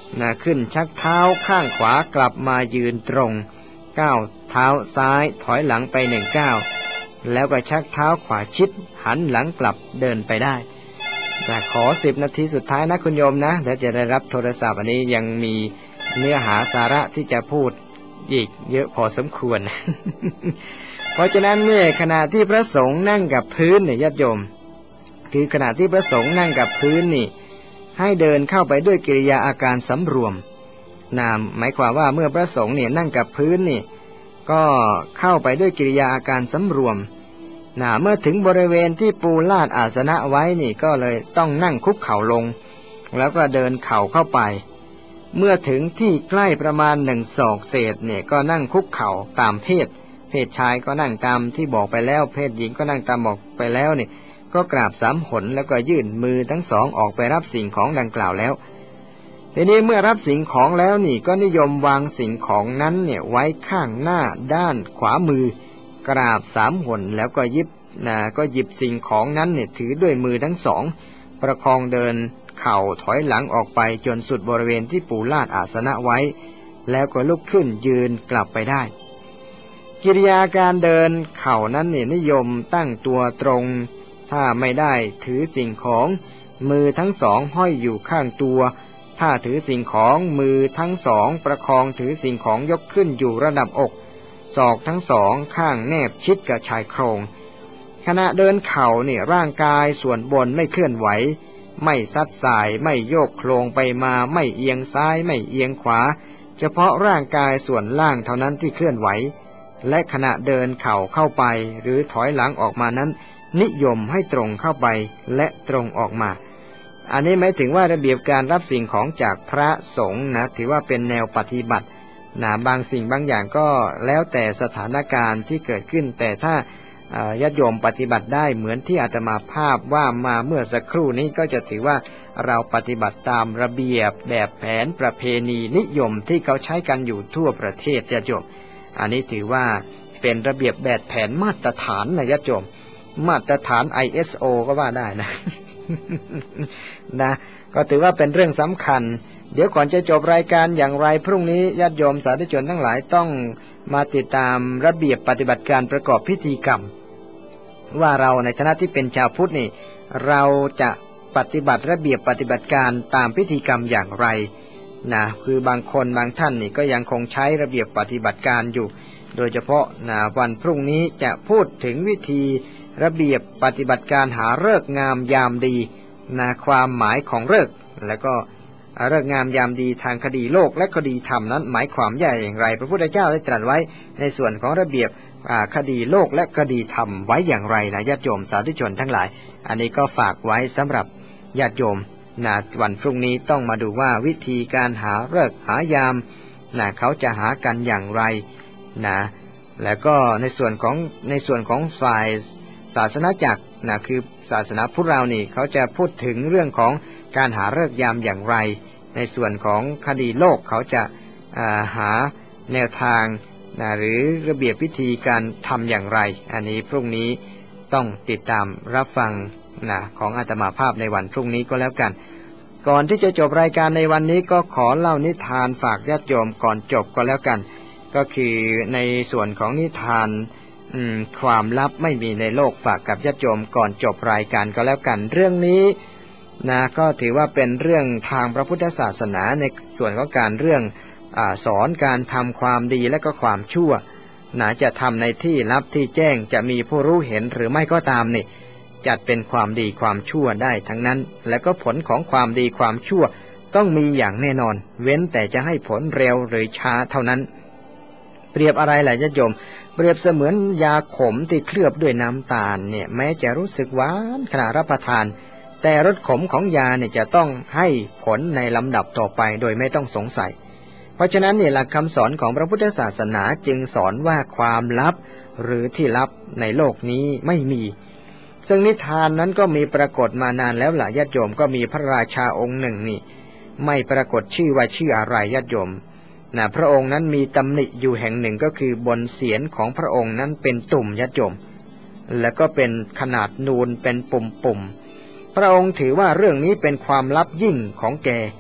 นะขึ้นชักเท้าข้างขวากลับมายืนตรงก้าวเท้าซ้ายถอยหลังไปหนึ่งก้าวแล้วก็ชักเท้าขวาชิดหันหลังกลับเดินไปได้นะขอสิบนาทีสุดท้ายนะคุณโยมนะเดี๋ยวจะได้รับโทรศัพท์อันนี้ยังมีเนื้อหาสาระที่จะพูดอีกเยอะพอสมควร เพราะฉะนั้นเนี่ยขณะที่พระสงฆ์นั่งกับพื้นเนี่ยญาติโยมคือขณะที่พระสงฆ์นั่งกับพื้นนี่ให้เดินเข้าไปด้วยกิริยาอาการสำรวมนะหมายความว่าเมื่อพระสงฆ์เนี่ยนั่งกับพื้นนี่ก็เข้าไปด้วยกิริยาอาการสำรวมนะเมื่อถึงบริเวณที่ปูลาดอาสนะไว้นี่ก็เลยต้องนั่งคุกเข่าลงแล้วก็เดินเข่าเข้าไปเมื่อถึงที่ใกล้ประมาณหนึ่งศอกเศษเนี่ยก็นั่งคุกเข่าตามเพศเพศชายก็นั่งตามที่บอกไปแล้วเพศหญิงก็นั่งตามบอกไปแล้วนี่ก็กราบสามหนแล้วก็ยื่นมือทั้งสองออกไปรับสิ่งของดังกล่าวแล้วทีนี้เมื่อรับสิ่งของแล้วนี่ก็นิยมวางสิ่งของนั้นเนี่ยไว้ข้างหน้าด้านขวามือกราบสามหนแล้วก็ยิบนะก็หยิบสิ่งของนั้นเนี่ยถือด้วยมือทั้งสองประคองเดินเข่าถอยหลังออกไปจนสุดบริเวณที่ปูลาดอาสนะไว้แล้วก็ลุกขึ้นยืนกลับไปได้กิริยาการเดินเข่านั้นเนี่ยนิยมตั้งตัวตรงถ้าไม่ได้ถือสิ่งของมือทั้งสองห้อยอยู่ข้างตัวถ้าถือสิ่งของมือทั้งสองประคองถือสิ่งของยกขึ้นอยู่ระดับอกศอกทั้งสองข้างแนบชิดกับชายโครงขณะเดินเข่าเนี่ยร่างกายส่วนบนไม่เคลื่อนไหวไม่ซัดสายไม่โยกโคลงไปมาไม่เอียงซ้ายไม่เอียงขวาเฉพาะร่างกายส่วนล่างเท่านั้นที่เคลื่อนไหวและขณะเดินเข่าเข้าไปหรือถอยหลังออกมานั้นนิยมให้ตรงเข้าไปและตรงออกมาอันนี้หมายถึงว่าระเบียบการรับสิ่งของจากพระสงฆ์นะถือว่าเป็นแนวปฏิบัตินะบางสิ่งบางอย่างก็แล้วแต่สถานการณ์ที่เกิดขึ้นแต่ถ้าญาติโยมปฏิบัติได้เหมือนที่อาตมาภาพว่ามาเมื่อสักครู่นี้ก็จะถือว่าเราปฏิบัติตามระเบียบแบบแผนประเพณีนิยมที่เขาใช้กันอยู่ทั่วประเทศญาติโยมอันนี้ถือว่าเป็นระเบียบแบบแผนมาตรฐานนะญาติโยมมาตรฐาน ไอ เอส โอ ก็ว่าได้นะ นะก็ถือว่าเป็นเรื่องสำคัญเดี๋ยวก่อนจะจบรายการอย่างไรพรุ่งนี้ญาติโยมสาธุชนทั้งหลายต้องมาติดตามระเบียบปฏิบัติการประกอบพิธีกรรมว่าเราในฐานะที่เป็นชาวพุทธนี่เราจะปฏิบัติระเบียบปฏิบัติการตามพิธีกรรมอย่างไรนะคือบางคนบางท่านนี่ก็ยังคงใช้ระเบียบปฏิบัติการอยู่โดยเฉพาะนะวันพรุ่งนี้จะพูดถึงวิธีระเบียบปฏิบัติการหาฤกษ์งามยามดีนะความหมายของฤกษ์แล้วก็ฤกษ์งามยามดีทางคดีโลกและคดีธรรมนั้นหมายความอย่างไรพระพุทธเจ้าได้ตรัสไว้ในส่วนของระเบียบคดีโลกและคดีธรรมไว้อย่างไรนะญาติโยมสาธุชนทั้งหลายอันนี้ก็ฝากไว้สำหรับญาติโยมนะวันพรุ่งนี้ต้องมาดูว่าวิธีการหาฤกษ์หายามนะเขาจะหากันอย่างไรนะแล้วก็ในส่วนของในส่วนของฝ่ายศาสนาจักรนะคือศาสนาพุทธเรานี่เขาจะพูดถึงเรื่องของการหาฤกษ์ยามอย่างไรในส่วนของคดีโลกเขาจะหาแนวทางนะหรือระเบียบวิธีการทำอย่างไรอันนี้พรุ่งนี้ต้องติดตามรับฟังนะของอาตมาภาพในวันพรุ่งนี้ก็แล้วกันก่อนที่จะจบรายการในวันนี้ก็ขอเล่านิทานฝากญาติโยมก่อนจบก็แล้วกันก็คือในส่วนของนิทานความลับไม่มีในโลกฝากกับญาติโยมก่อนจบรายการก็แล้วกันเรื่องนี้นะก็ถือว่าเป็นเรื่องทางพระพุทธศาสนาในส่วนของการเรื่องอ่าสอนการทำความดีและก็ความชั่วนะจะทำในที่ลับที่แจ้งจะมีผู้รู้เห็นหรือไม่ก็ตามนี่จัดเป็นความดีความชั่วได้ทั้งนั้นและก็ผลของความดีความชั่วต้องมีอย่างแน่นอนเว้นแต่จะให้ผลเร็วหรือช้าเท่านั้นเปรียบอะไรล่ะญาติโยมเปรียบเสมือนยาขมที่เคลือบด้วยน้ำตาลเนี่ยแม้จะรู้สึกหวานขณะรับประทานแต่รสขมของยาเนี่ยจะต้องให้ผลในลำดับต่อไปโดยไม่ต้องสงสัยเพราะฉะนั้นเนี่ยหลักคำสอนของพระพุทธศาสนาจึงสอนว่าความลับหรือที่ลับในโลกนี้ไม่มีซึ่งนิทานนั้นก็มีปรากฏมานานแล้วล่ะญาติโยมก็มีพระราชาองค์หนึ่งนี่ไม่ปรากฏชื่อว่าชื่ออะไรญาติโยมนะพระองค์นั้นมีตำหนิอยู่แห่งหนึ่งก็คือบนเศียรของพระองค์นั้นเป็นตุ่มญาติโยมแล้วก็เป็นขนาดนูนเป็นปุ่มๆพระองค์ถือว่าเรื่องนี้เป็นความลับยิ่งของแก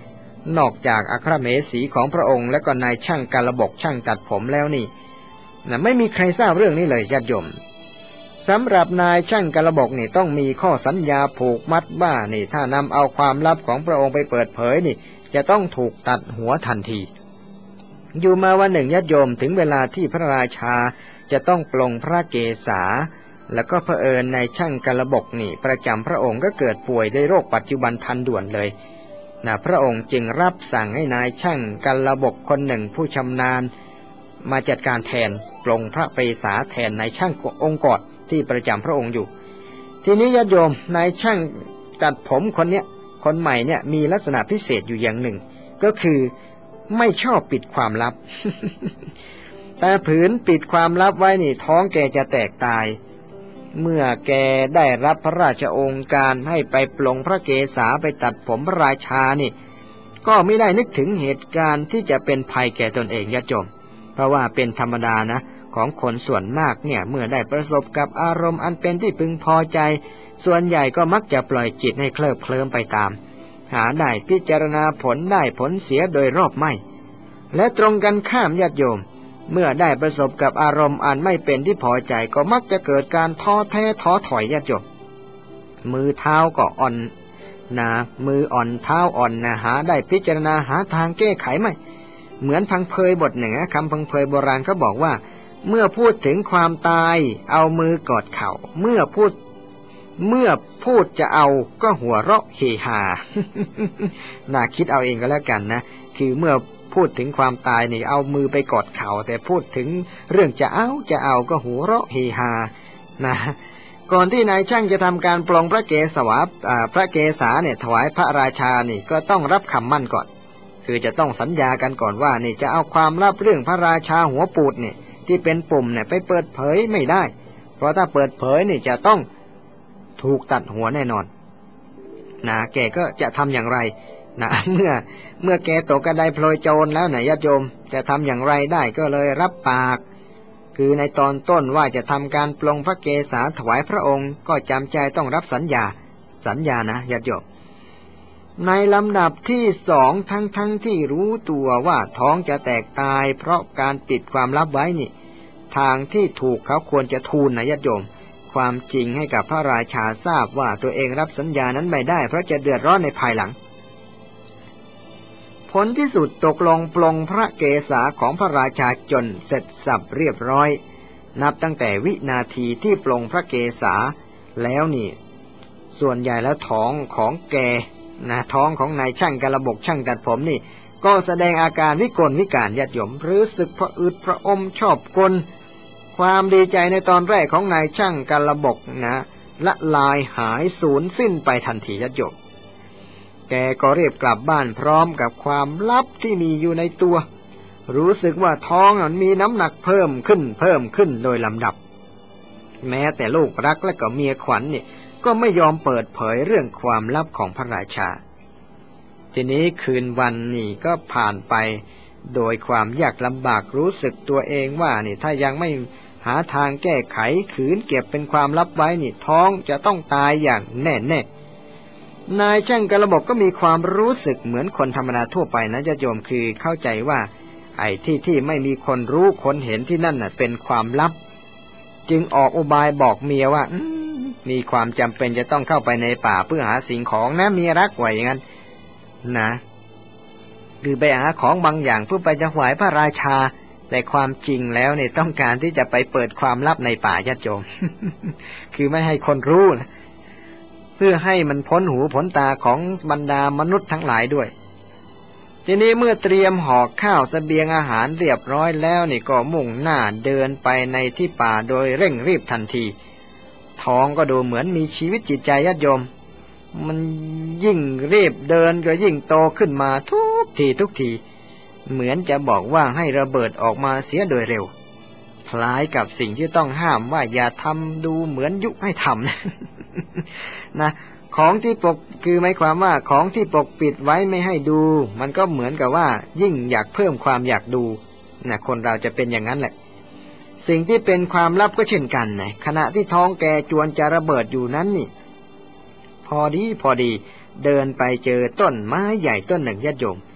นอกจากอัครเมสีของพระองค์และก็นายช่างกาลบกช่างตัดผมแล้วนี่นะไม่มีใครทราบเรื่องนี้เลยญาติโยมสำหรับนายช่างกาลบกนี่ต้องมีข้อสัญญาผูกมัดว่านี่ถ้านำเอาความลับของพระองค์ไปเปิดเผยนี่จะต้องถูกตัดหัวทันทีอยู่มาวันหนึ่งญาติโยมถึงเวลาที่พระราชาจะต้องปลงพระเกศาแล้วก็เผอิญนายช่างกาลบกนี่ประจำพระองค์ก็เกิดป่วยด้วยโรคปัจจุบันทันด่วนเลยนะพระองค์จึงรับสั่งให้นายช่างกาลบกคนหนึ่งผู้ชำนาญมาจัดการแทนปลงพระเกศาแทนนายช่างองค์กอดที่ประจำพระองค์อยู่ทีนี้ญาติโยมนายช่างตัดผมคนเนี้ยคนใหม่เนี่ยมีลักษณะพิเศษอยู่อย่างหนึ่งก็คือไม่ชอบปิดความลับ แต่ผืนปิดความลับไว้นี่ท้องแกจะแตกตายเมื่อแกได้รับพระราชโองการให้ไปปลงพระเกศาไปตัดผมพระราชานี่ก็ไม่ได้นึกถึงเหตุการณ์ที่จะเป็นภัยแก่ตนเองญาติโยมเพราะว่าเป็นธรรมดานะของคนส่วนมากเนี่ยเมื่อได้ประสบกับอารมณ์อันเป็นที่พึงพอใจส่วนใหญ่ก็มักจะปล่อยจิตให้เคลิบเคลิ้มไปตามหาได้พิจารณาผลได้ผลเสียโดยรอบไม่และตรงกันข้ามญาติโยมเมื่อได้ประสบกับอารมณ์อันไม่เป็นที่พอใจก็มักจะเกิดการท้อแท้ท้อถอยญาติโยมมือเท้าก็อ่อนนะมืออ่อนเท้าอ่อนนะหาได้พิจารณาหาทางแก้ไขไม่เหมือนพังเพยบทหนึ่งนะคำพังเพยโบราณเขาบอกว่าเมื่อพูดถึงความตายเอามือกอดเข่าเมื่อพูดเมื่อพูดจะเอาก็หัวเราะเฮฮา น่าคิดเอาเองก็แล้วกันนะคือเมื่อพูดถึงความตายนี่เอามือไปกอดเข่าแต่พูดถึงเรื่องจะเอาจะเอาก็หัวเราะเฮฮานะก่อนที่นายช่างจะทำการปลงพระเกศาพระเกศาเนี่ยถวายพระราชานี่ก็ต้องรับคำมั่นก่อนคือจะต้องสัญญากันก่อนว่านี่จะเอาความลับเรื่องพระราชาหัวปูดเนี่ยที่เป็นปุ่มเนี่ยไปเปิดเผยไม่ได้เพราะถ้าเปิดเผยนี่จะต้องถูกตัดหัวแน่นอนนะแกก็จะทำอย่างไรนะเมื่อเมื่อแกตกกระไดพลอยโจรแล้วนะญาติโยมจะทำอย่างไรได้ก็เลยรับปากคือในตอนต้นว่าจะทำการปลงพระเกศาถวายพระองค์ก็จำใจต้องรับสัญญาสัญญานะญาติโยมในลำดับที่สองทั้งทั้งที่รู้ตัวว่าท้องจะแตกตายเพราะการปิดความลับไว้นี่ทางที่ถูกเขาควรจะทูลนะญาติโยมความจริงให้กับพระราชาทราบว่าตัวเองรับสัญญานั้นไม่ได้เพราะจะเดือดร้อนในภายหลังผลที่สุดตกลงปลงพระเกศาของพระราชาจนเสร็จสับเรียบร้อยนับตั้งแต่วินาทีที่ปลงพระเกศาแล้วนี่ส่วนใหญ่แล้วท้องของแกนะท้องของนายช่างกาลบกช่างตัดผมนี่ก็แสดงอาการวิกลวิการญาติโยมรู้สึกพระอืดพระอมชอบกลความดีใจในตอนแรกของนายช่างกาลบกนะละลายหายสูญสิ้นไปทันทีญาติโยมแกก็รีบกลับบ้านพร้อมกับความลับที่มีอยู่ในตัวรู้สึกว่าท้องนั้นมีน้ำหนักเพิ่มขึ้นเพิ่มขึ้นโดยลำดับแม้แต่ลูกรักและก็เมียขวัญเนี่ยก็ไม่ยอมเปิดเผยเรื่องความลับของพระราชาทีนี้คืนวันนี่ก็ผ่านไปโดยความยากลำบากรู้สึกตัวเองว่านี่ถ้ายังไม่หาทางแก้ไขขืนเก็บเป็นความลับไว้นี่ท้องจะต้องตายอย่างแน่แน่นายช่างกระบอกก็มีความรู้สึกเหมือนคนธรรมดาทั่วไปนะญาติโยมคือเข้าใจว่าไอ้ที่ที่ไม่มีคนรู้คนเห็นที่นั่นน่ะเป็นความลับจึงออกอุบายบอกเมียว่ามีความจำเป็นจะต้องเข้าไปในป่าเพื่อหาสิ่งของนะเมียรักไว้อย่างนั้นนะคือไปหาของบางอย่างเพื่อไปถวายพระราชาแต่ความจริงแล้วเนี่ยต้องการที่จะไปเปิดความลับในป่าญาติโยม คือไม่ให้คนรู้นะเพื่อให้มันพ้นหูพ้นตาของบรรดามนุษย์ทั้งหลายด้วยทีนี้เมื่อเตรียมห่อข้าวเสบียงอาหารเรียบร้อยแล้วนี่ก็มุ่งหน้าเดินไปในที่ป่าโดยเร่งรีบทันทีท้องก็ดูเหมือนมีชีวิตจิตใจญาติโยมมันยิ่งรีบเดินก็ยิ่งโตขึ้นมาทุกทีทุกทีเหมือนจะบอกว่าให้ระเบิดออกมาเสียโดยเร็วคล้ายกับสิ่งที่ต้องห้ามว่าอย่าทำดูเหมือนยุให้ทำ นะของที่ปกคือหมายความว่าของที่ปกปิดไว้ไม่ให้ดูมันก็เหมือนกับว่ายิ่งอยากเพิ่มความอยากดูนะคนเราจะเป็นอย่างนั้นแหละสิ่งที่เป็นความลับก็เช่นกันนะขณะที่ท้องแกจวนจะระเบิดอยู่นั้นนี่พอดีพอดีเดินไปเจอต้นไม้ใหญ่ต้นหนึ่งญาติโยม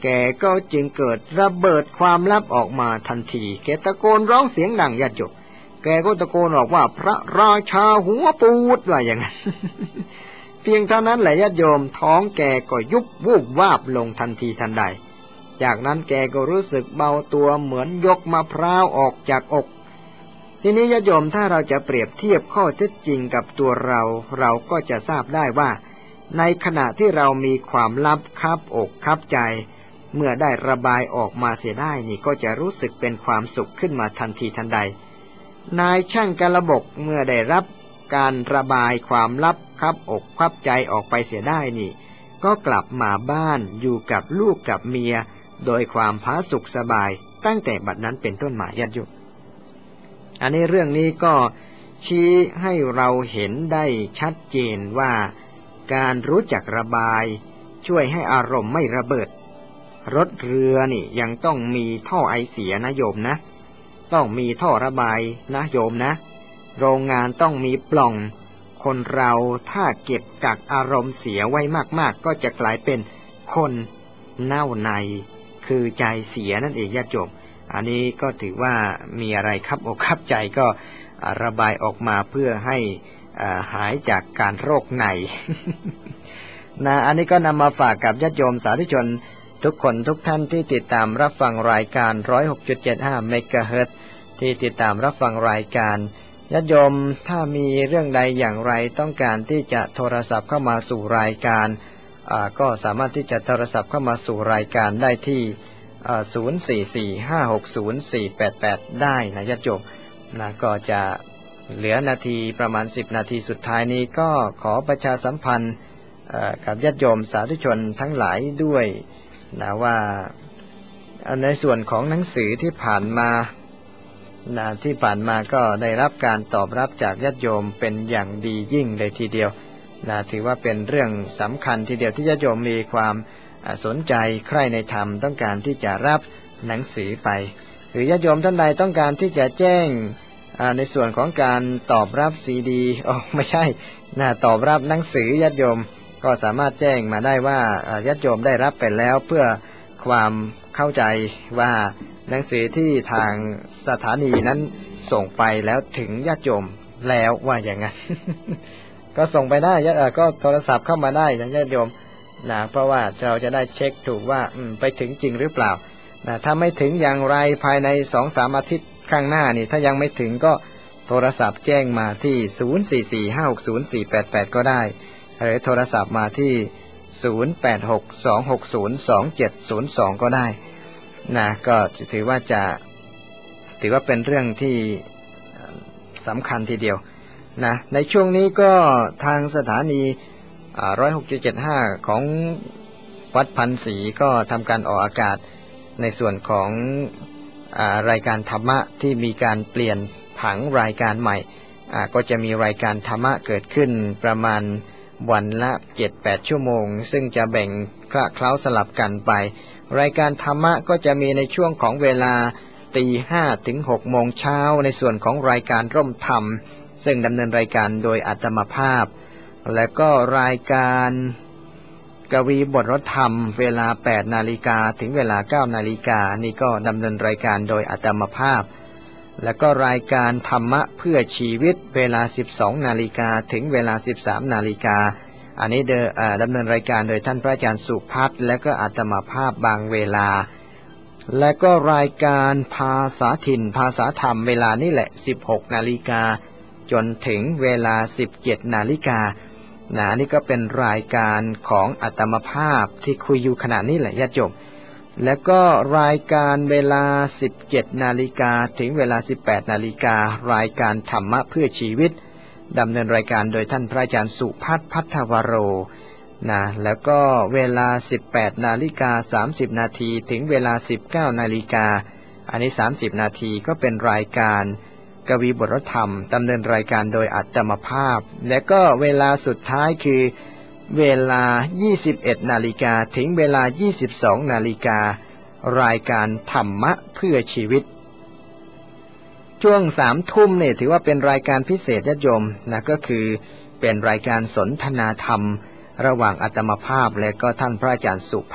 แกก็จึงเกิดระเบิดความลับออกมาทันทีแกตะโกนร้องเสียงดังญาติโยมแกก็ตะโกนออกว่าพระราชาหัวปูดว่าอย่างนั้น เพียงเท่านั้นแหละญาติโยมท้องแกก็ยุบวูบวาบลงทันทีทันใดจากนั้นแกก็รู้สึกเบาตัวเหมือนยกมะพร้าวออกจากอกทีนี้ญาติโยมถ้าเราจะเปรียบเทียบข้อเท็จจริงกับตัวเราเราก็จะทราบได้ว่าในขณะที่เรามีความลับคับอกคับใจเมื่อได้ระบายออกมาเสียได้นี่ก็จะรู้สึกเป็นความสุขขึ้นมาทันทีทันใดนายช่างกระบกเมื่อได้รับการระบายความลับคับอกคับใจออกไปเสียได้นี่ก็กลับมาบ้านอยู่กับลูกกับเมียโดยความผาสุกสบายตั้งแต่บัดนั้นเป็นต้นมาญาติโยมอันนี้เรื่องนี้ก็ชี้ให้เราเห็นได้ชัดเจนว่าการรู้จักระบายช่วยให้อารมณ์ไม่ระเบิดรถเรือนี่ยังต้องมีท่อไอเสียนะโยมนะต้องมีท่อระบายนะโยมนะโรงงานต้องมีปล่องคนเราถ้าเก็บกักอารมณ์เสียไว้มากๆก็จะกลายเป็นคนเน่าในคือใจเสียนั่นเองญาติโยมอันนี้ก็ถือว่ามีอะไรคับอกคับใจก็ระบายออกมาเพื่อให้หายจากการโรคใน นะอันนี้ก็นำมาฝากกับญาติโยมสาธุชนทุกคนทุกท่านที่ติดตามรับฟังรายการ หนึ่งร้อยหกจุดเจ็ดห้า เมกะเฮิรตซ์ที่ติดตามรับฟังรายการญาติโยมถ้ามีเรื่องใดอย่างไรต้องการที่จะโทรศัพท์เข้ามาสู่รายการก็สามารถที่จะโทรศัพท์เข้ามาสู่รายการได้ที่ศูนย์ สี่ สี่ ห้า หก ศูนย์ สี่ แปด แปดได้นะญาติโยมนะก็จะเหลือนาทีประมาณสิบนาทีสุดท้ายนี้ก็ขอประชาสัมพันธ์กับญาติโยมสาธุชนทั้งหลายด้วยนะว่าในส่วนของหนังสือที่ผ่านมานะที่ผ่านมาก็ได้รับการตอบรับจากญาติโยมเป็นอย่างดียิ่งเลยทีเดียวนะถือว่าเป็นเรื่องสำคัญทีเดียวที่ญาติโยมมีความสนใจใคร่ในธรรมต้องการที่จะรับหนังสือไปหรือญาติโยมท่านใดต้องการที่จะแจ้งในส่วนของการตอบรับซีดีอ๋อไม่ใช่นะตอบรับหนังสือญาติโยมก็สามารถแจ้งมาได้ว่าญาติโยมได้รับไปแล้วเพื่อความเข้าใจว่าหนังสือที่ทางสถานีนั้นส่งไปแล้วถึงญาติโยมแล้วว่าอย่างไง ก็ส่งไปได้ก็โทรศัพท์เข้ามาได้ญาติโยมนะเพราะว่าเราจะได้เช็คถูกว่าไปถึงจริงหรือเปล่านะถ้าไม่ถึงอย่างไรภายใน สองถึงสาม อาทิตย์ข้างหน้านี่ถ้ายังไม่ถึงก็โทรศัพท์แจ้งมาที่ศูนย์ สี่ สี่ ห้า หก ศูนย์ สี่ แปด แปดก็ได้หรือโทรศัพท์มาที่ศูนย์ แปด หก สอง หก ศูนย์ สอง เจ็ด ศูนย์ สองก็ได้นะก็ถือว่าจะถือว่าเป็นเรื่องที่สำคัญทีเดียวนะในช่วงนี้ก็ทางสถานีหนึ่งร้อยหกจุดเจ็ดห้าของวัดพันศรีก็ทำการออกอากาศในส่วนของรายการธรรมะที่มีการเปลี่ยนผังรายการใหม่ก็จะมีรายการธรรมะเกิดขึ้นประมาณวันละ เจ็ดแปด ชั่วโมงซึ่งจะแบ่งคละเคล้าสลับกันไปรายการธรรมะก็จะมีในช่วงของเวลาตีห้าถึงหกโมงเช้าในส่วนของรายการร่มธรรมซึ่งดำเนินรายการโดยอาตมาภาพและก็รายการกวีบทรธรรมเวลา แปดนาฬิกาถึงเวลา เก้านาฬิกานี่ก็ดำเนินรายการโดยอาตมาภาพและก็รายการธรรมะเพื่อชีวิตเวลา สิบสองนาฬิกาถึงเวลา สิบสามนาฬิกาอันนี้ดำเนินรายการโดยท่านพระอาจารย์สุพัฒน์และก็อาตมาภาพบางเวลาและก็รายการภาษาถิ่นภาษาธรรมเวลานี่แหละ สิบหกนาฬิกาจนถึงเวลา สิบเจ็ดนาฬิกานะนี่ก็เป็นรายการของอาตมาภาพที่คุยอยู่ขณะนี้แหละญาติโยมแล้วก็รายการเวลา สิบเจ็ดนาฬิกาถึงเวลา สิบแปดนาฬิการายการธรรมะเพื่อชีวิตดำเนินรายการโดยท่านพระอาจารย์สุพัฒน์พัทวโรนะแล้วก็เวลา สิบแปดนาฬิกาสามสิบนาทีถึงเวลา สิบเก้านาฬิกาอันนี้สามสิบนาทีก็เป็นรายการกวีบทธรรมดำเนินรายการโดยอาตมาภาพและก็เวลาสุดท้ายคือเวลา ยี่สิบเอ็ดนาฬิกาถึงเวลา ยี่สิบสองนาฬิการายการธรรมะเพื่อชีวิตช่วงสามทุ่มเนี่ยถือว่าเป็นรายการพิเศษญาติโยมนะก็คือเป็นรายการสนทนาธรรมระหว่างอาตมาภาพและก็ท่านพระอาจารย์สุพัฒน์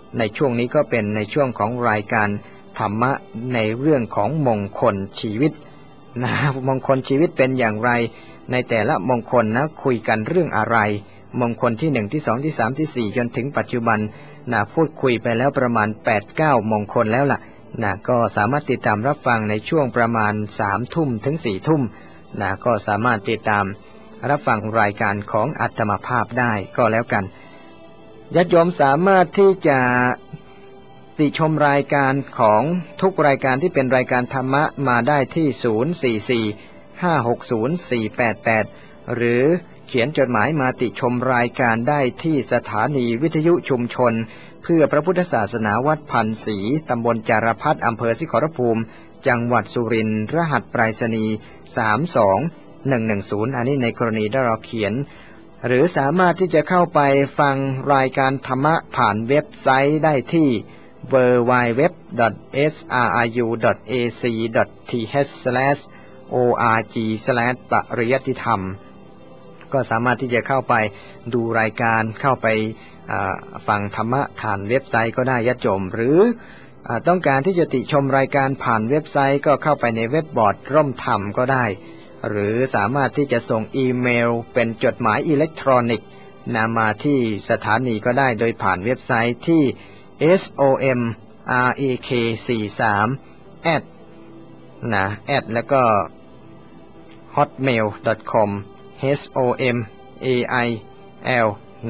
ในช่วงนี้ก็เป็นในช่วงของรายการธรรมะในเรื่องของมงคลชีวิตนะมงคลชีวิตเป็นอย่างไรในแต่ละมงคลนะคุยกันเรื่องอะไรมงคลที่หนึ่งที่สองที่สามที่สี่จนถึงปัจจุบันนะพูดคุยไปแล้วประมาณ แปดเก้า มงคลแล้วล่ะนะก็สามารถติดตามรับฟังในช่วงประมาณสามทุ่มถึงสี่ทุ่มนะก็สามารถติดตามรับฟังรายการของอัตมภาพได้ก็แล้วกันญาติโยมสามารถที่จะติชมรายการของทุกรายการที่เป็นรายการธรรมะมาได้ที่ศูนย์ สี่ สี่ ห้า หก ศูนย์ สี่ แปด แปดหรือเขียนจดหมายมาติชมรายการได้ที่สถานีวิทยุชุมชนเพื่อพระพุทธศาสนาวัดพันศรีตำบลจารพัฒน์อำเภอสิขรภูมิจังหวัดสุรินทร์รหัสไปรษณีย์สาม สอง หนึ่ง หนึ่ง ศูนย์อันนี้ในกรณีที่เราเขียนหรือสามารถที่จะเข้าไปฟังรายการธรรมะผ่านเว็บไซต์ได้ที่ ดับเบิลยู ดับเบิลยู ดับเบิลยู ดอท เอส อาร์ อาร์ ยู ดอท เอ ซี ดอท ที เอช สแลช โอ อาร์ จี สแลช ปริยัติธรรมก็สามารถที่จะเข้าไปดูรายการเข้าไปฟังธรรมะผ่านเว็บไซต์ก็ได้ญาติโยมหรือต้องการที่จะติชมรายการผ่านเว็บไซต์ก็เข้าไปในเว็บบอร์ดร่มธรรมก็ได้หรือสามารถที่จะส่งอีเมลเป็นจดหมายอิเล็กทรอนิกส์นำมาที่สถานีก็ได้โดยผ่านเว็บไซต์ที่ เอส โอ เอ็ม อาร์ เอ เค สี่สิบสาม แอท นะ แอท แล้วก็ ฮอตเมล ดอท คอม เอช โอ เอ็ม เอ ไอ แอล นะ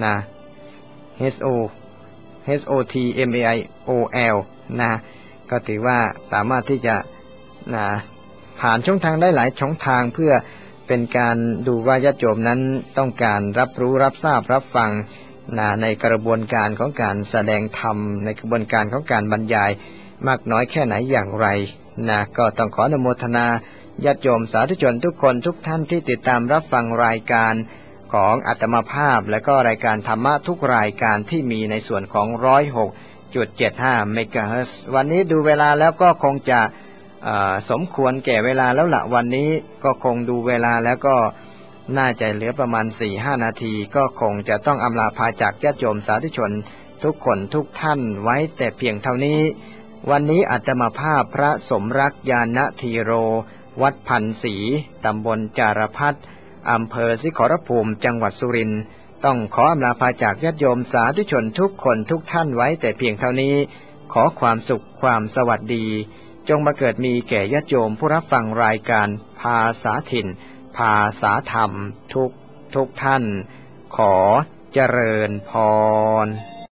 H O H O T M A I O L นะก็ถือว่าสามารถที่จะนะผ่านช่องทางได้หลายช่องทางเพื่อเป็นการดูว่าญาติโยมนั้นต้องการรับรู้รับทราบรับฟังนะในกระบวนการของการแสดงธรรมในกระบวนการของการบรรยายมากน้อยแค่ไหนอย่างไรนะก็ต้องขออนุโมทนาญาติโยมสาธุชนทุกคนทุกท่านที่ติดตามรับฟังรายการของอาตมาภาพและก็รายการธรรมะทุกรายการที่มีในส่วนของ หนึ่งร้อยหกจุดเจ็ดห้า เมกะเฮิรตซ์วันนี้ดูเวลาแล้วก็คงจะสมควรแก่เวลาแล้วละวันนี้ก็คงดูเวลาแล้วก็น่าจะเหลือประมาณ สี่ถึงห้า นาทีก็คงจะต้องอำลาพาจากญาติโยมสาธุชนทุกคนทุกท่านไว้แต่เพียงเท่านี้วันนี้อาตมาภาพพระสมรักญาณธีโรวัดพันศรีตำบลจารพัฒน์อำเภอสิขรภูมิจังหวัดสุรินทร์ต้องขออำลาพาจากญาติโยมสาธุชนทุกคนทุกท่านไว้แต่เพียงเท่านี้ขอความสุขความสวัสดีจงมาเกิดมีแก่ญาติโยมผู้รับฟังรายการภาษาถิ่นภาษาธรรมทุกทุกท่านขอเจริญพร